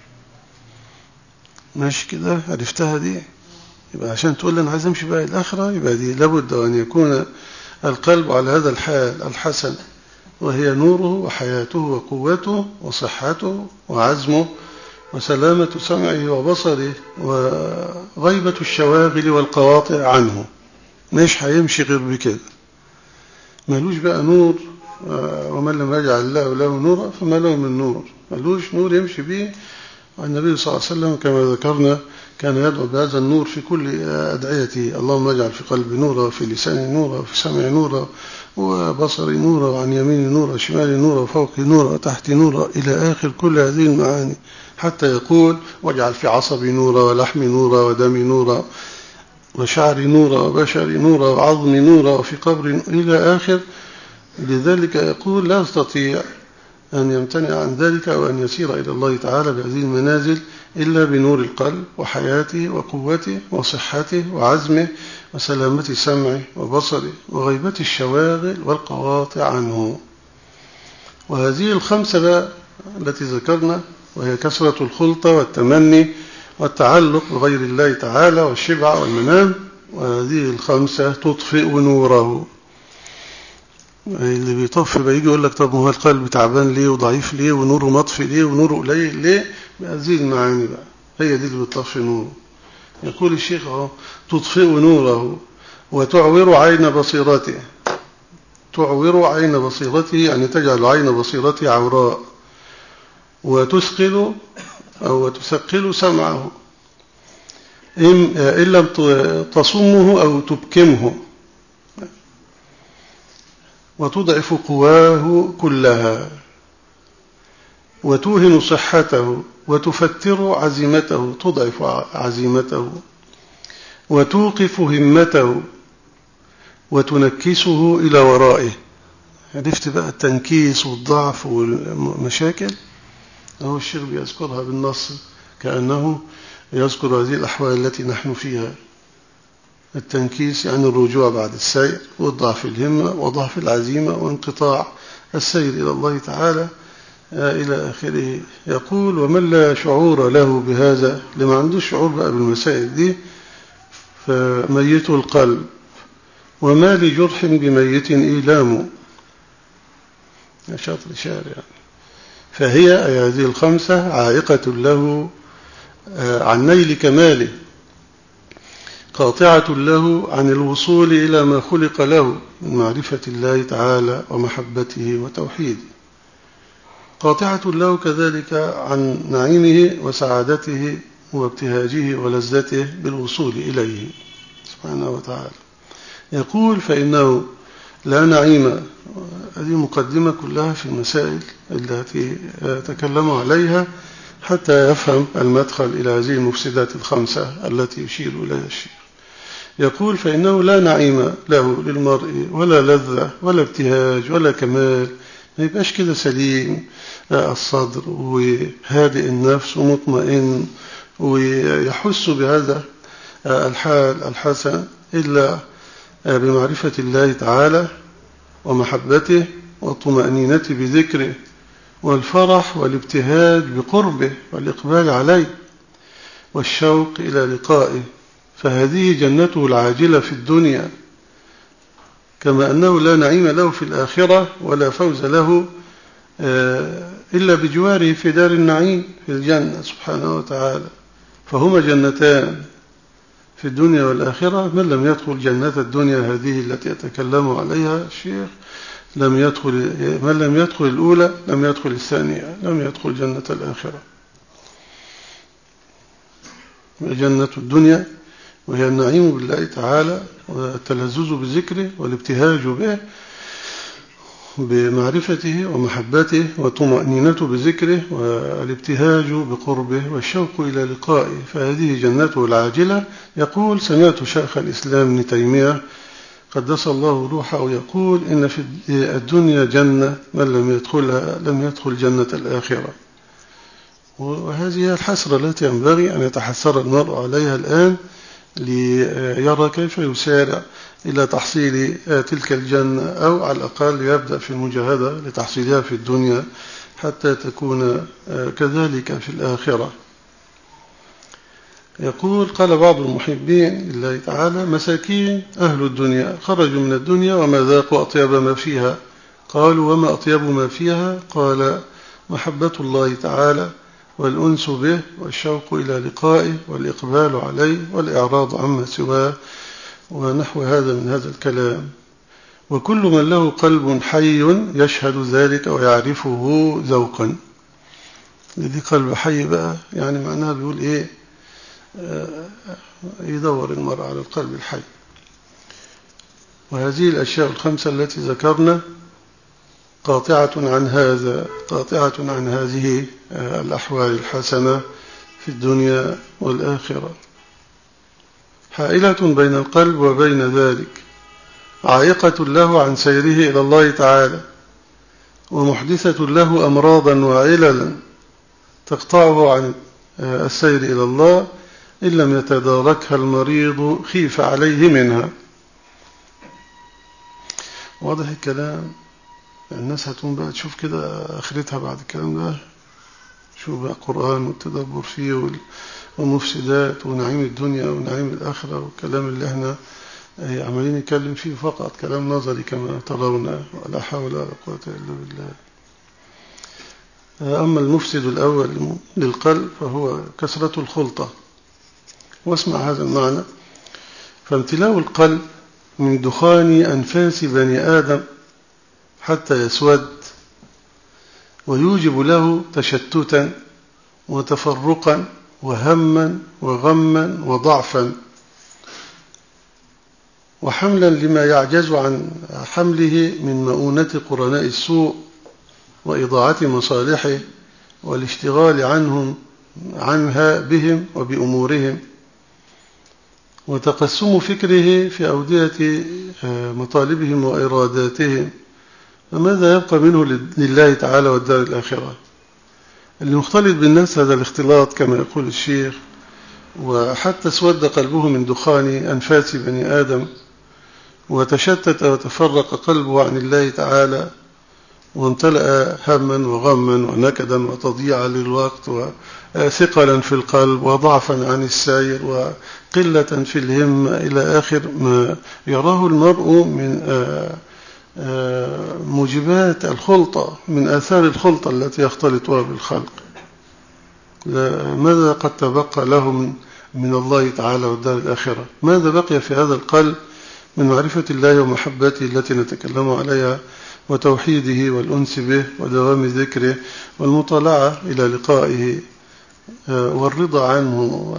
[SPEAKER 1] ماشي كده؟ عرفتها دي؟ يبقى عشان تقول لي أنا عايز أمشي بقى الآخرة، يبقى دي لابد أن يكون القلب على هذا الحال الحسن، وهي نوره وحياته وقوته وصحته وعزمه وسلامة سمعه وبصره وغيبة الشواغل والقواطع عنه. مش هيمشي غير بكده. مالوش بقى نور، ومن لم يجعل الله له نورا فما له من نور. مالوش نور يمشي به. النبي صلى الله عليه وسلم كما ذكرنا كان يدعو بهذا النور في كل أدعيته: اللهم اجعل في قلبي نورا وفي لساني نورا وفي سمعي نورا وبصري نورا وعن يميني نورا وشمالي نورا وفوقي نورا وتحتي نورا إلى آخر كل هذه المعاني، حتى يقول: واجعل في عصبي نورا ولحمي نورا ودمي نورا وشعري نورا وبشري نورا وعظمي نورا وفي قبري إلى آخر. لذلك يقول: لا يستطيع أن يمتنع عن ذلك وأن يسير إلى الله تعالى بهذه المنازل إلا بنور القلب وحياته وقوته وصحته وعزمه وسلامة سمعه وبصره وغيبة الشواغل والقواطع عنه. وهذه الخمسة بقى التي ذكرنا، وهي كثرة الخلطة والتمني والتعلق بغير الله تعالى والشبع والمنام، وهذه الخمسة تطفئ نوره. اللي بيطفي بيجي يقول لك: طب ما هو القلب تعبان ليه وضعيف ليه ونوره مطفي ليه ونوره قليل ليه؟ بهذه المعاني بقى هي دي اللي بتطفي نوره. يقول الشيخ اهو: تطفئ نوره وتعور عين بصيرته. تعور عين بصيرته يعني تجعل عين بصيرته عوراء، وتثقل أو تثقل سمعه إن لم تصمه أو تبكمه، وتضعف قواه كلها، وتوهن صحته، وتفتر عزيمته، تضعف عزيمته، وتوقف همته، وتنكسه إلى ورائه. عرفت بقى التنكيس والضعف والمشاكل؟ أهو الشيخ بيذكرها بالنص كأنه يذكر هذه الأحوال التي نحن فيها. التنكيس يعني الرجوع بعد السير، وضعف الهمة وضعف العزيمة وانقطاع السير إلى الله تعالى إلى آخره. يقول: ومن لا شعور له بهذا، لما عندوش شعور بقى بالمسائل دي، فميت القلب، وما لجرح بميت إيلام. شاطر شعر يعني. فهي أي هذه الخمسة عائقة له عن نيل كماله، قاطعة له عن الوصول إلى ما خلق له من معرفة الله تعالى ومحبته وتوحيده، قاطعة له كذلك عن نعيمه وسعادته وابتهاجه ولذته بالوصول إليه سبحانه وتعالى. يقول: فإنه لا نعيم. هذه مقدمة كلها في المسائل التي تكلم عليها حتى يفهم المدخل إلى هذه المفسدات الخمسة التي يشير إليها الشيخ. يقول: فإنه لا نعيم له للمرء ولا لذة ولا ابتهاج ولا كمال، ما يبقاش كده سليم الصدر وهادئ النفس ومطمئن ويحس بهذا الحال الحسن إلا بمعرفة الله تعالى ومحبته والطمأنينة بذكره والفرح والابتهاج بقربه والإقبال عليه والشوق إلى لقائه، فهذه جنته العاجلة في الدنيا، كما أنه لا نعيم له في الآخرة ولا فوز له إلا بجواره في دار النعيم في الجنة سبحانه وتعالى. فهما جنتان في الدنيا والآخرة. من لم يدخل جنة الدنيا هذه التي يتكلم عليها الشيخ لم يدخل، من لم يدخل الأولى لم يدخل الثانية، لم يدخل جنة الآخرة. جنة الدنيا وهي النعيم بالله تعالى والتلذذ بذكره والابتهاج به بمعرفته ومحبته وطمأنينة بذكره والابتهاج بقربه والشوق إلى لقائه، فهذه جنته العاجلة. يقول: سمعت شيخ الإسلام ابن تيمية قدس الله روحه يقول: إن في الدنيا جنة من لم يدخلها لم يدخل جنة الآخرة. وهذه الحسرة التي ينبغي أن يتحسر المرء عليها الآن ليرى كيف يسارع إلى تحصيل تلك الجنة، أو على الأقل يبدأ في المجاهدة لتحصيلها في الدنيا حتى تكون كذلك في الآخرة. يقول: قال بعض المحبين لله تعالى: مساكين أهل الدنيا خرجوا من الدنيا وما ذاقوا أطيب ما فيها. قالوا: وما أطيب ما فيها؟ قال: محبة الله تعالى والأنس به والشوق إلى لقائه والإقبال عليه والإعراض عما سواه ونحو هذا من هذا الكلام. وكل من له قلب حي يشهد ذلك ويعرفه ذوقا. الذي قلب حي بقى يعني معناها بيقول إيه؟ آه يدور المرء على القلب الحي. وهذه الأشياء الخمسة التي ذكرنا قاطعة عن هذا، قاطعة عن هذه الأحوال الحسنة في الدنيا والآخرة، حائلة بين القلب وبين ذلك، عائقة له عن سيره إلى الله تعالى، ومحدثة له أمراضا وعللا تقطعه عن السير إلى الله إن لم يتداركها المريض خيف عليه منها. واضح الكلام؟ الناس هتقوم بقى تشوف كده آخرتها بعد الكلام ده، شوف بقى قرآن والتدبر فيه ومفسدات ونعيم الدنيا ونعيم الآخرة، والكلام اللي احنا عمالين نتكلم فيه فقط كلام نظري كما ترون، ولا حول ولا قوة إلا بالله. أما المفسد الأول للقلب فهو كثرة الخلطة. واسمع هذا المعنى: فامتلاء القلب من دخان أنفاس بني آدم حتى يسود، ويوجب له تشتتا وتفرقا وهما وغما وضعفا، وحملا لما يعجز عن حمله من مؤونة قرناء السوء وإضاعة مصالحه والاشتغال عنهم عنها بهم وبأمورهم، وتقسم فكره في أودية مطالبهم وإراداتهم. فماذا يبقى منه لله تعالى والدار الآخرة؟ اللي مختلط بالناس هذا الاختلاط كما يقول الشيخ وحتى اسود قلبه من دخان أنفاس بني آدم، وتشتت وتفرق قلبه عن الله تعالى، وامتلأ هما وغما ونكدا وتضييعا للوقت وثقلا في القلب وضعفا عن السير وقلة في الهم إلى آخر ما يراه المرء من موجبات الخلطة، من آثار الخلطة التي يختلطها بالخلق. ماذا قد تبقى لهم من الله تعالى والدار الآخرة؟ ماذا بقي في هذا القلب من معرفة الله ومحبته التي نتكلم عليها، وتوحيده والأنس به ودوام ذكره والمطالعة إلى لقائه والرضا عنه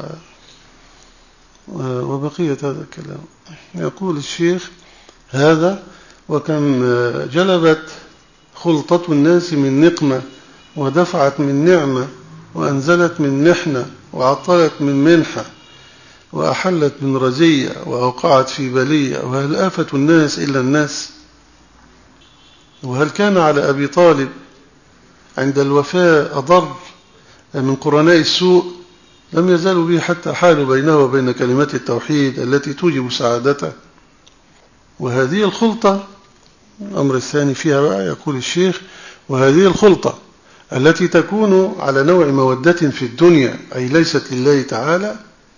[SPEAKER 1] وبقية هذا الكلام؟ يقول الشيخ: هذا وكم جلبت خلطة الناس من نقمة، ودفعت من نعمة، وأنزلت من نحنة، وعطلت من منحة، وأحلت من رزية، وأوقعت في بلية. وهل آفة الناس إلا الناس؟ وهل كان على أبي طالب عند الوفاة أضر من قرناء السوء؟ لم يزالوا به حتى حالوا بينه وبين كلمات التوحيد التي توجب سعادته. وهذه الخلطة الأمر الثاني فيها بقى، يقول الشيخ: وهذه الخلطة التي تكون على نوع مودة في الدنيا، أي ليست لله تعالى،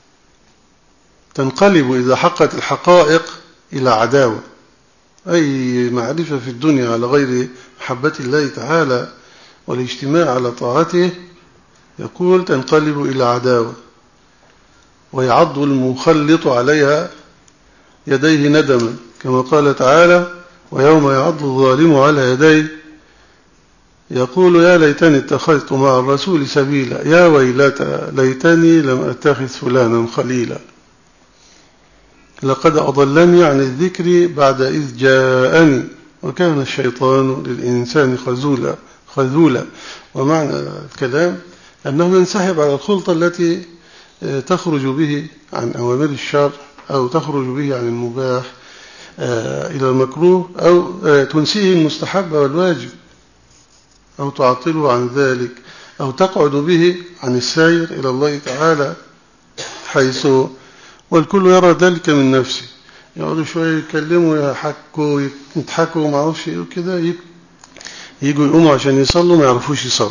[SPEAKER 1] تنقلب إذا حقت الحقائق إلى عداوة. أي معرفة في الدنيا على غير محبة الله تعالى والاجتماع على طاعته، يقول تنقلب إلى عداوة، ويعض المخلط عليها يديه ندما، كما قال تعالى: ويوم يعض الظالم على يديه يقول يا ليتني اتخذت مع الرسول سبيلا، يا ويلتى ليتني لم أتخذ فلانا خليلا، لقد أضلني عن الذكر بعد إذ جاءني، وكان الشيطان للإنسان خذولا خذولا. ومعنى الكلام أنه ينسحب على الخلطة التي تخرج به عن أوامر الشر، أو تخرج به عن المباح إلى المكروه، أو تنسيه المستحب والواجب، أو تعطله عن ذلك، أو تقعد به عن السير إلى الله تعالى، حيث والكل يرى ذلك من نفسه. يقعدوا شوية يتكلموا يحكوا يضحكوا ما اعرفش ايه وكده، يجوا يقوموا عشان يصلوا ما يعرفوش يصلوا،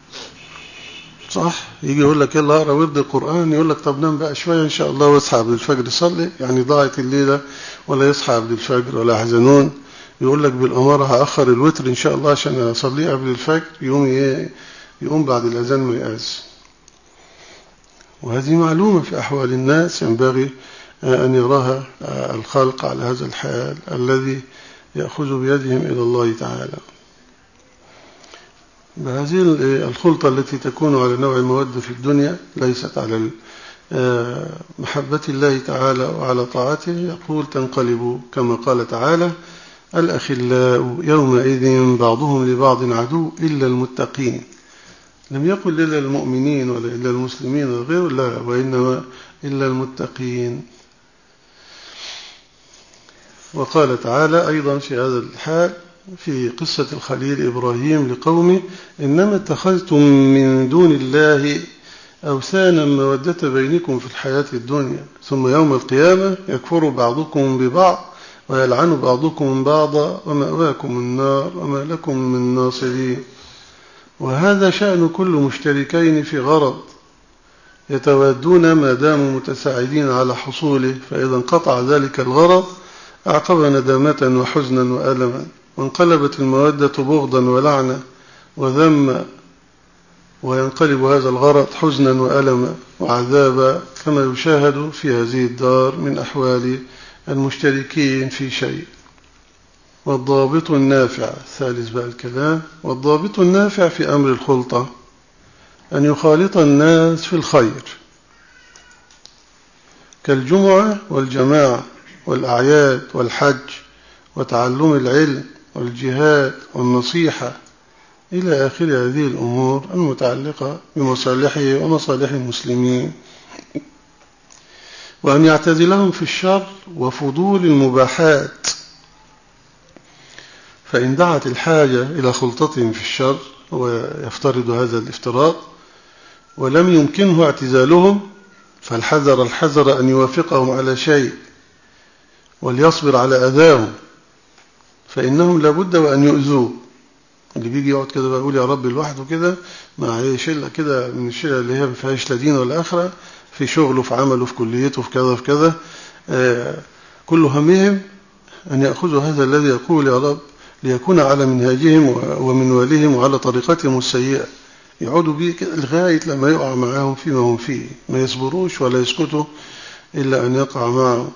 [SPEAKER 1] صح؟ يجي يقول لك يلا اقرا ورد القرآن، يقول لك طب نام بقى شوية إن شاء الله واصحى قبل الفجر صلي، يعني ضاعت الليلة ولا يصحى قبل الفجر ولا حزنون. يقول لك بالأمارة هأخر الوتر إن شاء الله عشان أصليه قبل الفجر، يقوم يقوم بعد الأذان ما يأذن. وهذه معلومة في أحوال الناس ينبغي أن يراها الخلق على هذا الحال الذي يأخذ بيدهم إلى الله تعالى. بهذه الخلطة التي تكون على نوع المودة في الدنيا ليست على محبة الله تعالى وعلى طاعته، يقول تنقلب كما قال تعالى: الأخلاء يومئذ بعضهم لبعض عدو إلا المتقين. لم يقل إلا المؤمنين ولا إلا المسلمين وغيره، لا، وإنما إلا المتقين. وقال تعالى أيضا في هذا الحال في قصة الخليل إبراهيم لقومه: إنما اتخذتم من دون الله أوثانا مودة بينكم في الحياة الدنيا، ثم يوم القيامة يكفر بعضكم ببعض ويلعن بعضكم بعضا ومأواكم النار وما لكم من ناصرين. وهذا شأن كل مشتركين في غرض يتوادون ما داموا متساعدين على حصوله، فإذا انقطع ذلك الغرض أعقب ندامة وحزنا وألما، وانقلبت المودة بغضا ولعنة وذما، وينقلب هذا الغرض حزنا وألما وعذابا، كما يشاهد في هذه الدار من أحوال المشتركين في شيء. والضابط النافع الثالث بقى الكلام، والضابط النافع في أمر الخلطة أن يخالط الناس في الخير، كالجمعة والجماعة والأعياد والحج وتعلم العلم والجهاد والنصيحة إلى آخر هذه الأمور المتعلقة بمصالحه ومصالح المسلمين، وأن يعتزلهم في الشر وفضول المباحات، فإن دعت الحاجة إلى خلطتهم في الشر ويفترض هذا الافتراض ولم يمكنه اعتزالهم، فالحذر الحذر أن يوافقهم على شيء وليصبر على أذاهم، فإنهم لابد وأن يؤذوه. اللي بيجي يقعد كده بيقول يا رب لوحده كده مع شلة كده من الشلة اللي هي ما فيهاش لا دين ولا آخرة، في شغله في عمله في كليته في كذا في كذا، آه كل همهم أن يأخذوا هذا الذي يقول يا رب ليكون على منهاجهم ومنوالهم وعلى طريقتهم السيئة، يقعدوا بيه كده لغاية لما يقع معهم فيما هم فيه، ما يصبروش ولا يسكتوا إلا أن يقع معهم.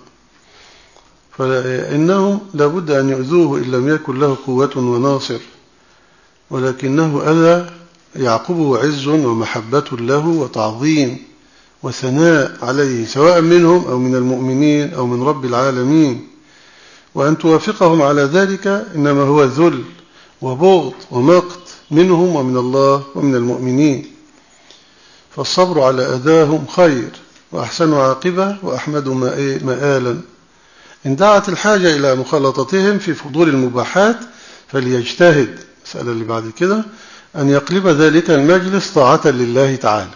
[SPEAKER 1] فإنهم لابد أن يؤذوه إن لم يكن له قوة وناصر، ولكنه أذى يعقبه عز ومحبة له وتعظيم وثناء عليه، سواء منهم أو من المؤمنين أو من رب العالمين. وأن توافقهم على ذلك إنما هو ذل وبغض ومقت منهم ومن الله ومن المؤمنين. فالصبر على أذاهم خير وأحسن عاقبة وأحمد مآلا. إن دعت الحاجة إلى مخالطتهم في فضول المباحات فليجتهد، المسألة اللي بعد كده، أن يقلب ذلك المجلس طاعة لله تعالى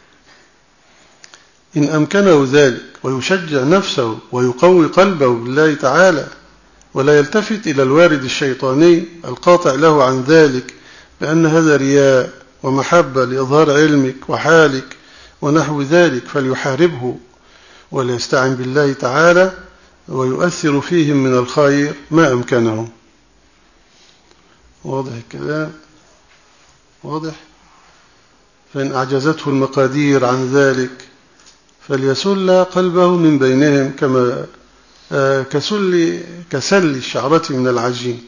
[SPEAKER 1] إن أمكنه ذلك، ويشجع نفسه ويقوي قلبه بالله تعالى، ولا يلتفت إلى الوارد الشيطاني القاطع له عن ذلك بأن هذا رياء ومحبة لإظهار علمك وحالك ونحو ذلك، فليحاربه وليستعن بالله تعالى ويؤثر فيهم من الخير ما أمكنه. واضح الكلام؟ واضح؟ فإن أعجزته المقادير عن ذلك فليسل قلبه من بينهم كما كسل كسل الشعرة من العجين،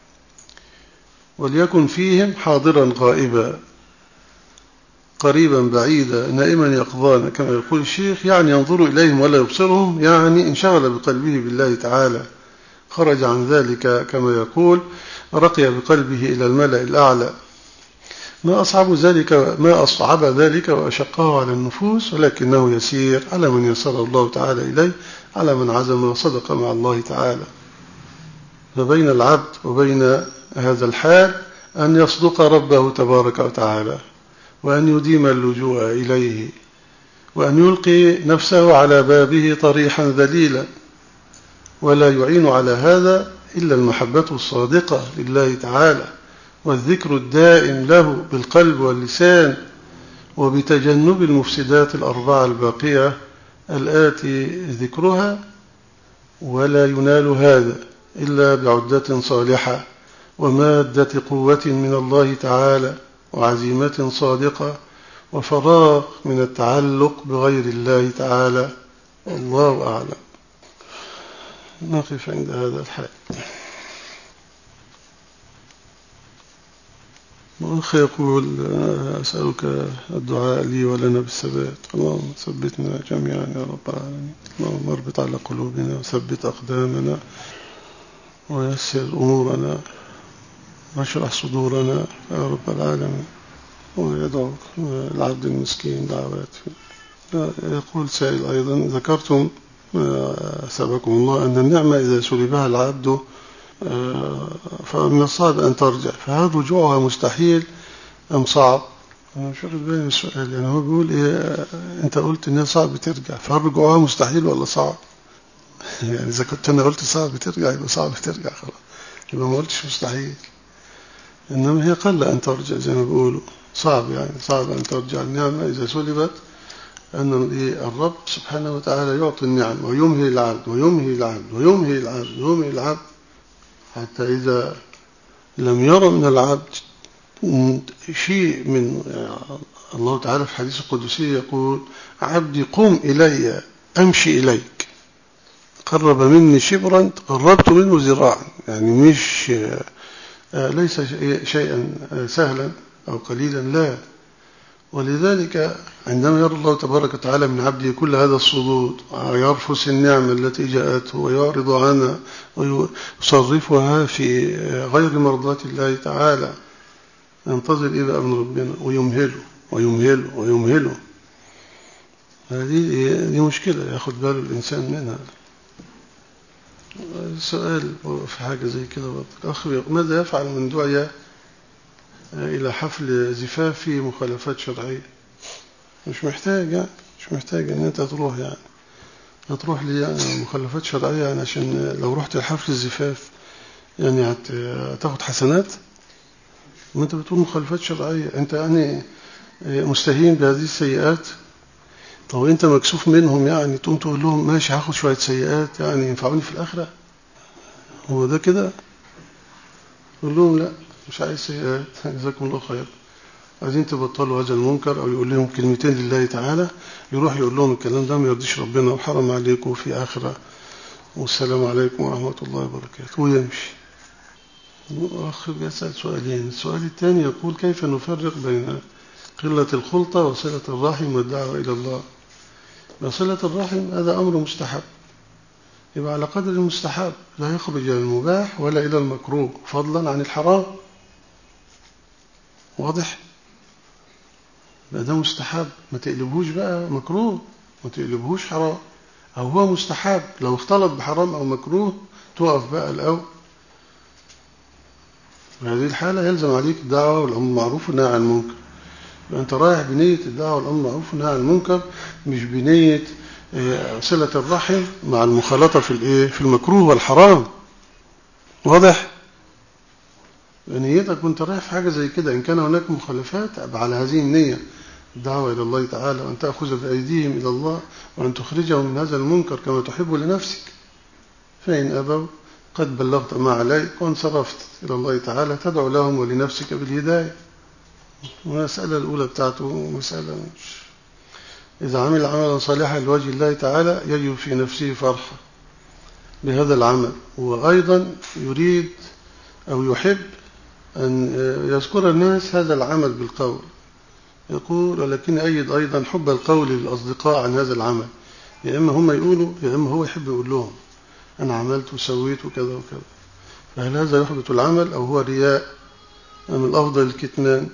[SPEAKER 1] وليكن فيهم حاضرا غائبا قريبا بعيدا نائما يقظانا كما يقول الشيخ، يعني ينظر إليهم ولا يبصرهم، يعني انشغل بقلبه بالله تعالى، خرج عن ذلك كما يقول رقي بقلبه إلى الملأ الأعلى. ما أصعب ذلك ما أصعب ذلك وأشقه على النفوس، ولكنه يسير على من يسر الله تعالى إليه، على من عزم وصدق مع الله تعالى. فبين العبد وبين هذا الحال أن يصدق ربه تبارك وتعالى، وأن يديم اللجوء إليه، وأن يلقي نفسه على بابه طريحا ذليلا، ولا يعين على هذا إلا المحبة الصادقة لله تعالى والذكر الدائم له بالقلب واللسان، وبتجنب المفسدات الأربعة الباقية الآتي ذكرها. ولا ينال هذا إلا بعدة صالحة ومادة قوة من الله تعالى وعزيمة صادقة وفراغ من التعلق بغير الله تعالى، والله أعلم. نقف عند هذا الحد. الأخ يقول أسألك الدعاء لي ولنا بالثبات، اللهم ثبتنا جميعا يا رب العالمين، اللهم اربط على قلوبنا وثبت أقدامنا ويسر أمورنا واشرح صدورنا يا رب العالمين. ويدعو العبد المسكين دعوات. يقول سائل أيضا ذكرتم أثابكم الله أن النعمة إذا سلبها العبد فمن الصعب أن ترجع، فهل رجوعها مستحيل أم صعب؟ أنا مش واخد بالي من السؤال، يعني هو بيقول إيه، أنت قلت إنها صعب ترجع، فهل رجوعها مستحيل ولا صعب؟ يعني إذا كنت أنا قلت صعب ترجع يبقى صعب ترجع خلاص، يبقى ما قلتش مستحيل. إنما هي قل أن ترجع زي ما بيقولوا، صعب يعني صعب أن ترجع النعمة إذا سلبت، أن الرب سبحانه وتعالى يعطي النعم ويمهي العبد ويمهي العبد ويمهي العبد ويمهي العبد حتى إذا لم يرى من العبد شيء من الله تعالى في الحديث القدسي يقول عبدي قم إلي أمشي إليك، قرب مني شبرا قربت منه ذراعا، يعني مش ليس شيئا سهلا أو قليلا، لا. ولذلك عندما يرى الله تبارك وتعالى من عبده كل هذا الصدود ويرفس النعمة التي جاءته ويعرض عنها ويصرفها في غير مرضاة الله تعالى، ينتظر إيه بقى من ربنا ويمهله ويمهله ويمهله. هذه دي مشكلة ياخد باله الإنسان منها. السؤال في حاجة زي كده أخ ماذا يفعل من دعية إلى حفل زفاف في مخالفات شرعية؟ مش محتاج يعني مش محتاج ان انت تروح يعني هتروح لي يعني مخالفات شرعية يعني عشان لو رحت الحفل الزفاف يعني هتاخد حسنات. ما انت بتقول مخالفات شرعية، انت يعني مستهين بهذه السيئات. طب انت مكسوف منهم يعني تقوم تقول لهم ماشي هاخد شوية سيئات يعني ينفعوني في الآخرة؟ هو ده كده؟ قول لهم لا مش عايز سيئات، جزاكم الله خير، عايزين تبطلوا هذا المنكر، أو يقول لهم كلمتين لله تعالى، يروح يقول لهم الكلام ده ما يرضيش ربنا وحرم عليكم في آخرة، والسلام عليكم ورحمة الله وبركاته، ويمشي. أخ يسأل سؤالين. السؤال الثاني يقول كيف نفرق بين قلة الخلطة وصلة الرحم والدعوة إلى الله؟ وصلة الرحم هذا أمر مستحب، يبقى على قدر المستحب، لا يخرج إلى المباح ولا إلى المكروه فضلا عن الحرام. واضح؟ ده مستحب، ما تقلبهوش بقى مكروه، ما تقلبهوش حرام، أو هو مستحب لو اختلط بحرام أو مكروه توقف بقى الأول. في هذه الحالة يلزم عليك الدعوة والأمر بالمعروف والنهي عن المنكر. أنت رايح بنية الدعوة والأمر بالمعروف والنهي عن المنكر، مش بنية صلة الرحم مع المخالطة في الإيه في المكروه والحرام. واضح؟ نيتك وانت رايح في حاجة زي كده إن كان هناك مخالفات أبقى على هذه النية، الدعوة إلى الله تعالى، وأن تأخذ بأيديهم إلى الله، وأن تخرجهم من هذا المنكر كما تحب لنفسك. فإن أبوا قد بلغت ما عليك وانصرفت إلى الله تعالى تدعو لهم ولنفسك بالهداية. المسألة الأولى بتاعته مسألة مش إذا عمل عملا صالحا لوجه الله تعالى يجب في نفسه فرحة بهذا العمل، وأيضا يريد أو يحب أن يذكر الناس هذا العمل بالقول. يقول ولكن أيد أيضا حب القول للأصدقاء عن هذا العمل، يا إما هم يقولوا يا إما هو يحب يقول لهم أنا عملت وسويت وكذا وكذا. فهل هذا يحبط العمل أو هو رياء أم الأفضل الكتمان؟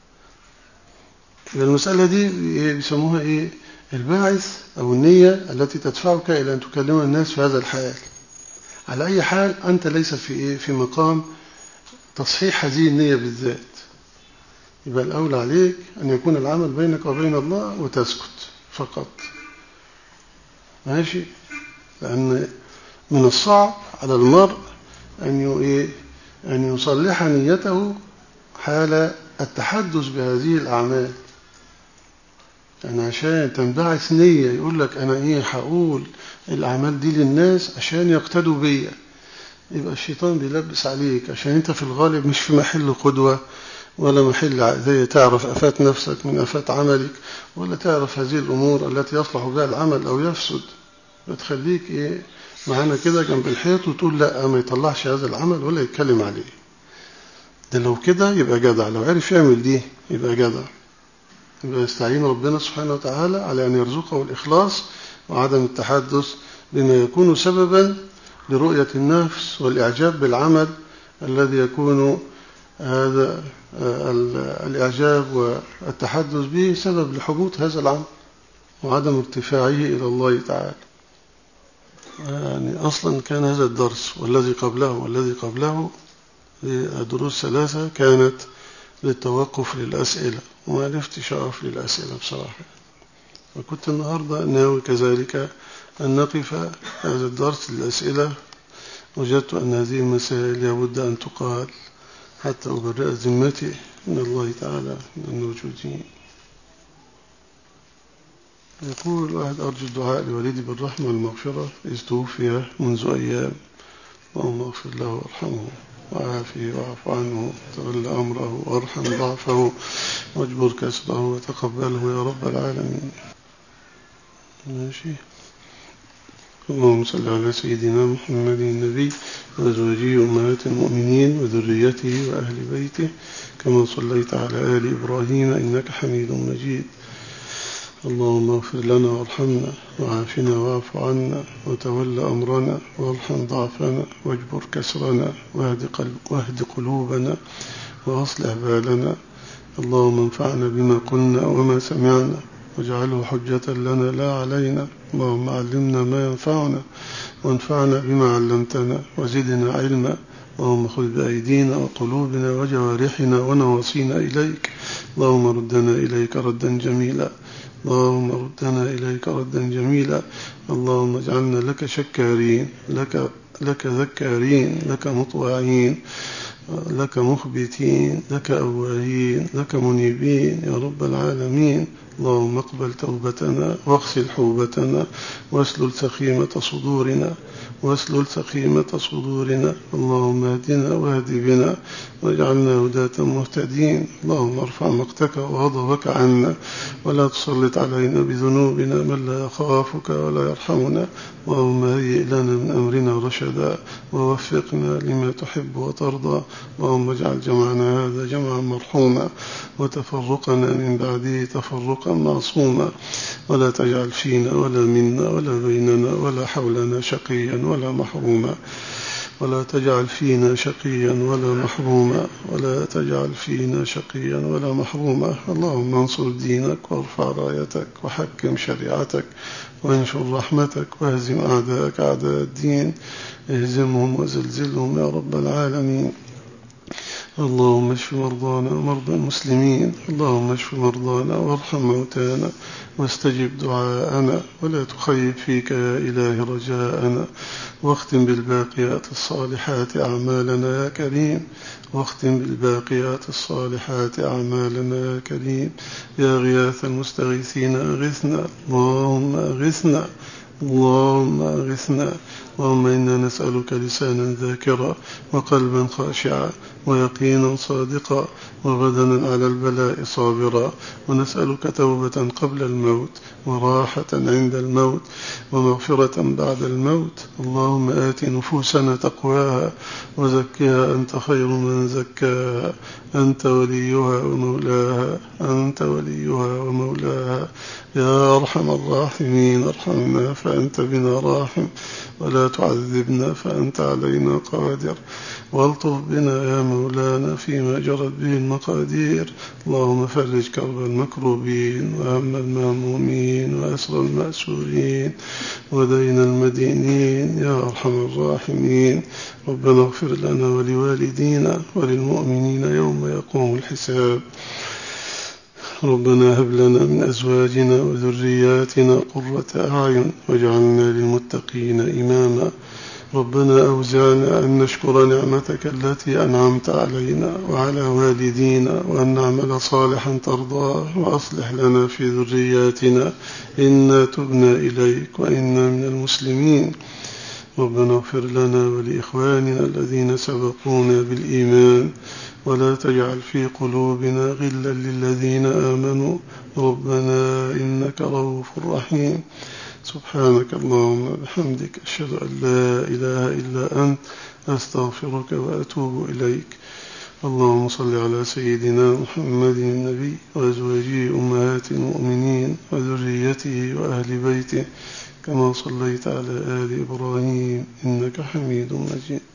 [SPEAKER 1] المسألة دي بيسموها إيه؟ الباعث أو النية التي تدفعك إلى أن تكلم الناس في هذا الحال. على أي حال أنت ليس في إيه؟ في مقام تصحيح هذه النية بالذات، يبقى الأولى عليك أن يكون العمل بينك وبين الله وتسكت فقط. ماشي؟ لأن من الصعب على المرء أن أن يصلح نيته حال التحدث بهذه الأعمال. يعني عشان تنبعث نية يقول لك أنا إيه هقول الأعمال دي للناس عشان يقتدوا بيا، يبقى الشيطان بيلبس عليك عشان أنت في الغالب مش في محل قدوة ولا محل زي تعرف أفات نفسك من أفات عملك، ولا تعرف هذه الأمور التي يصلح بها العمل أو يفسد. بتخليك إيه معانا كده جنب الحيط وتقول لا ما يطلعش هذا العمل ولا يتكلم عليه. ده لو كده يبقى جدع، لو عرف يعمل دي يبقى جدع، يبقى يستعين ربنا سبحانه وتعالى على أن يرزقه الإخلاص وعدم التحدث بما يكون سببا لرؤية النفس والإعجاب بالعمل الذي يكون هذا الإعجاب والتحدث به سبب لحبوط هذا العمل وعدم ارتفاعه إلى الله تعالى. يعني أصلا كان هذا الدرس والذي قبله والذي قبله الدروس ثلاثة كانت للتوقف للأسئلة، وما عرفتش أقف للأسئلة بصراحة. وكنت النهاردة ناوي كذلك أن نقف هذا الدرس للأسئلة، وجدت أن هذه المسائل لابد أن تقال حتى أبرئ ذمتي من الله تعالى من الموجودين. يقول واحد أرجو الدعاء لوليدي بالرحمة والمغفرة إذ توفي منذ أيام، اللهم اغفر له وارحمه وعافيه واعف عنه وتولى أمره وارحم ضعفه واجبر كسبه وتقبله يا رب العالمين. ماشي. اللهم صل على سيدنا محمد النبي وأزواجه أمهات المؤمنين وذريته وأهل بيته كما صليت على آل إبراهيم إنك حميد مجيد. اللهم اغفر لنا وارحمنا وعافنا واعف عنا وتولى أمرنا وارحم ضعفنا واجبر كسرنا واهد قلوبنا وأصلح بالنا. اللهم انفعنا بما قلنا وما سمعنا واجعله حجة لنا لا علينا. اللهم علمنا ما ينفعنا وانفعنا بما علمتنا وزدنا علما. اللهم خذ بأيدينا وقلوبنا وجوارحنا ونواصينا إليك. اللهم ردنا إليك ردا جميلا اللهم ردنا إليك ردا جميلا. اللهم اجعلنا لك شكارين، لك لك ذكارين، لك مطواعين، لك مخبتين، لك أواهين، لك منيبين يا رب العالمين. اللهم اقبل توبتنا واغسل حوبتنا واسلل سخيمة صدورنا واسلل سخيمة صدورنا. اللهم اهدنا واهد بنا واجعلنا هداة مهتدين. اللهم ارفع مقتك وغضبك عنا ولا تسلط علينا بذنوبنا من لا يخافك ولا يرحمنا. اللهم هيئ لنا من أمرنا رشدا ووفقنا لما تحب وترضى. اللهم اجعل جمعنا هذا جمعا مرحوما وتفرقنا من بعده تفرقا معصوما، ولا تجعل فينا ولا منا ولا بيننا ولا حولنا شقيا ولا محروما، ولا تجعل فينا شقيا ولا محروما، ولا تجعل فينا شقيا ولا محروما. اللهم انصر دينك وارفع رايتك وحكم شريعتك وانشر رحمتك واهزم أعداءك أعداء الدين، اهزمهم وزلزلهم يا رب العالمين. اللهم اشف مرضانا ومرضى المسلمين. اللهم اشف مرضانا وارحم موتانا واستجب دعاءنا ولا تخيب فيك يا إله رجاءنا. واختم بالباقيات الصالحات أعمالنا يا كريم، واختم بالباقيات الصالحات أعمالنا يا كريم. يا غياث المستغيثين أغثنا، اللهم أغثنا، اللهم أغثنا. اللهم إنا نسألك لسانا ذاكرا وقلبا خاشعا ويقينا صادقا وبدنا على البلاء صابرا، ونسألك توبة قبل الموت وراحة عند الموت ومغفرة بعد الموت. اللهم آت نفوسنا تقواها وزكها أنت خير من زكاها، أنت وليها ومولاها، أنت وليها ومولاها. يا أرحم الراحمين ارحمنا فأنت بنا راحم، ولا تعذبنا فأنت علينا قادر، والطف بنا يا مولانا فيما جرت به المقادير. اللهم فرج كرب المكروبين وهم المهمومين وأسر المأسورين ودين المدينين يا أرحم الراحمين. ربنا اغفر لنا ولوالدينا وللمؤمنين يوم يقوم الحساب. ربنا هب لنا من أزواجنا وذرياتنا قرة أعين واجعلنا للمتقين إماما. ربنا أوزعنا أن نشكر نعمتك التي أنعمت علينا وعلى والدينا وأن نعمل صالحا ترضاه، وأصلح لنا في ذرياتنا إنا تبنا إليك وإنا من المسلمين. ربنا اغفر لنا ولإخواننا الذين سبقونا بالإيمان ولا تجعل في قلوبنا غلا للذين آمنوا ربنا إنك رؤوف رحيم. سبحانك اللهم بحمدك أشهد أن لا إله إلا أنت أستغفرك وأتوب إليك. اللهم صل على سيدنا محمد النبي وأزواجه أمهات المؤمنين وذريته وأهل بيته كما صليت على آل إبراهيم إنك حميد مجيد.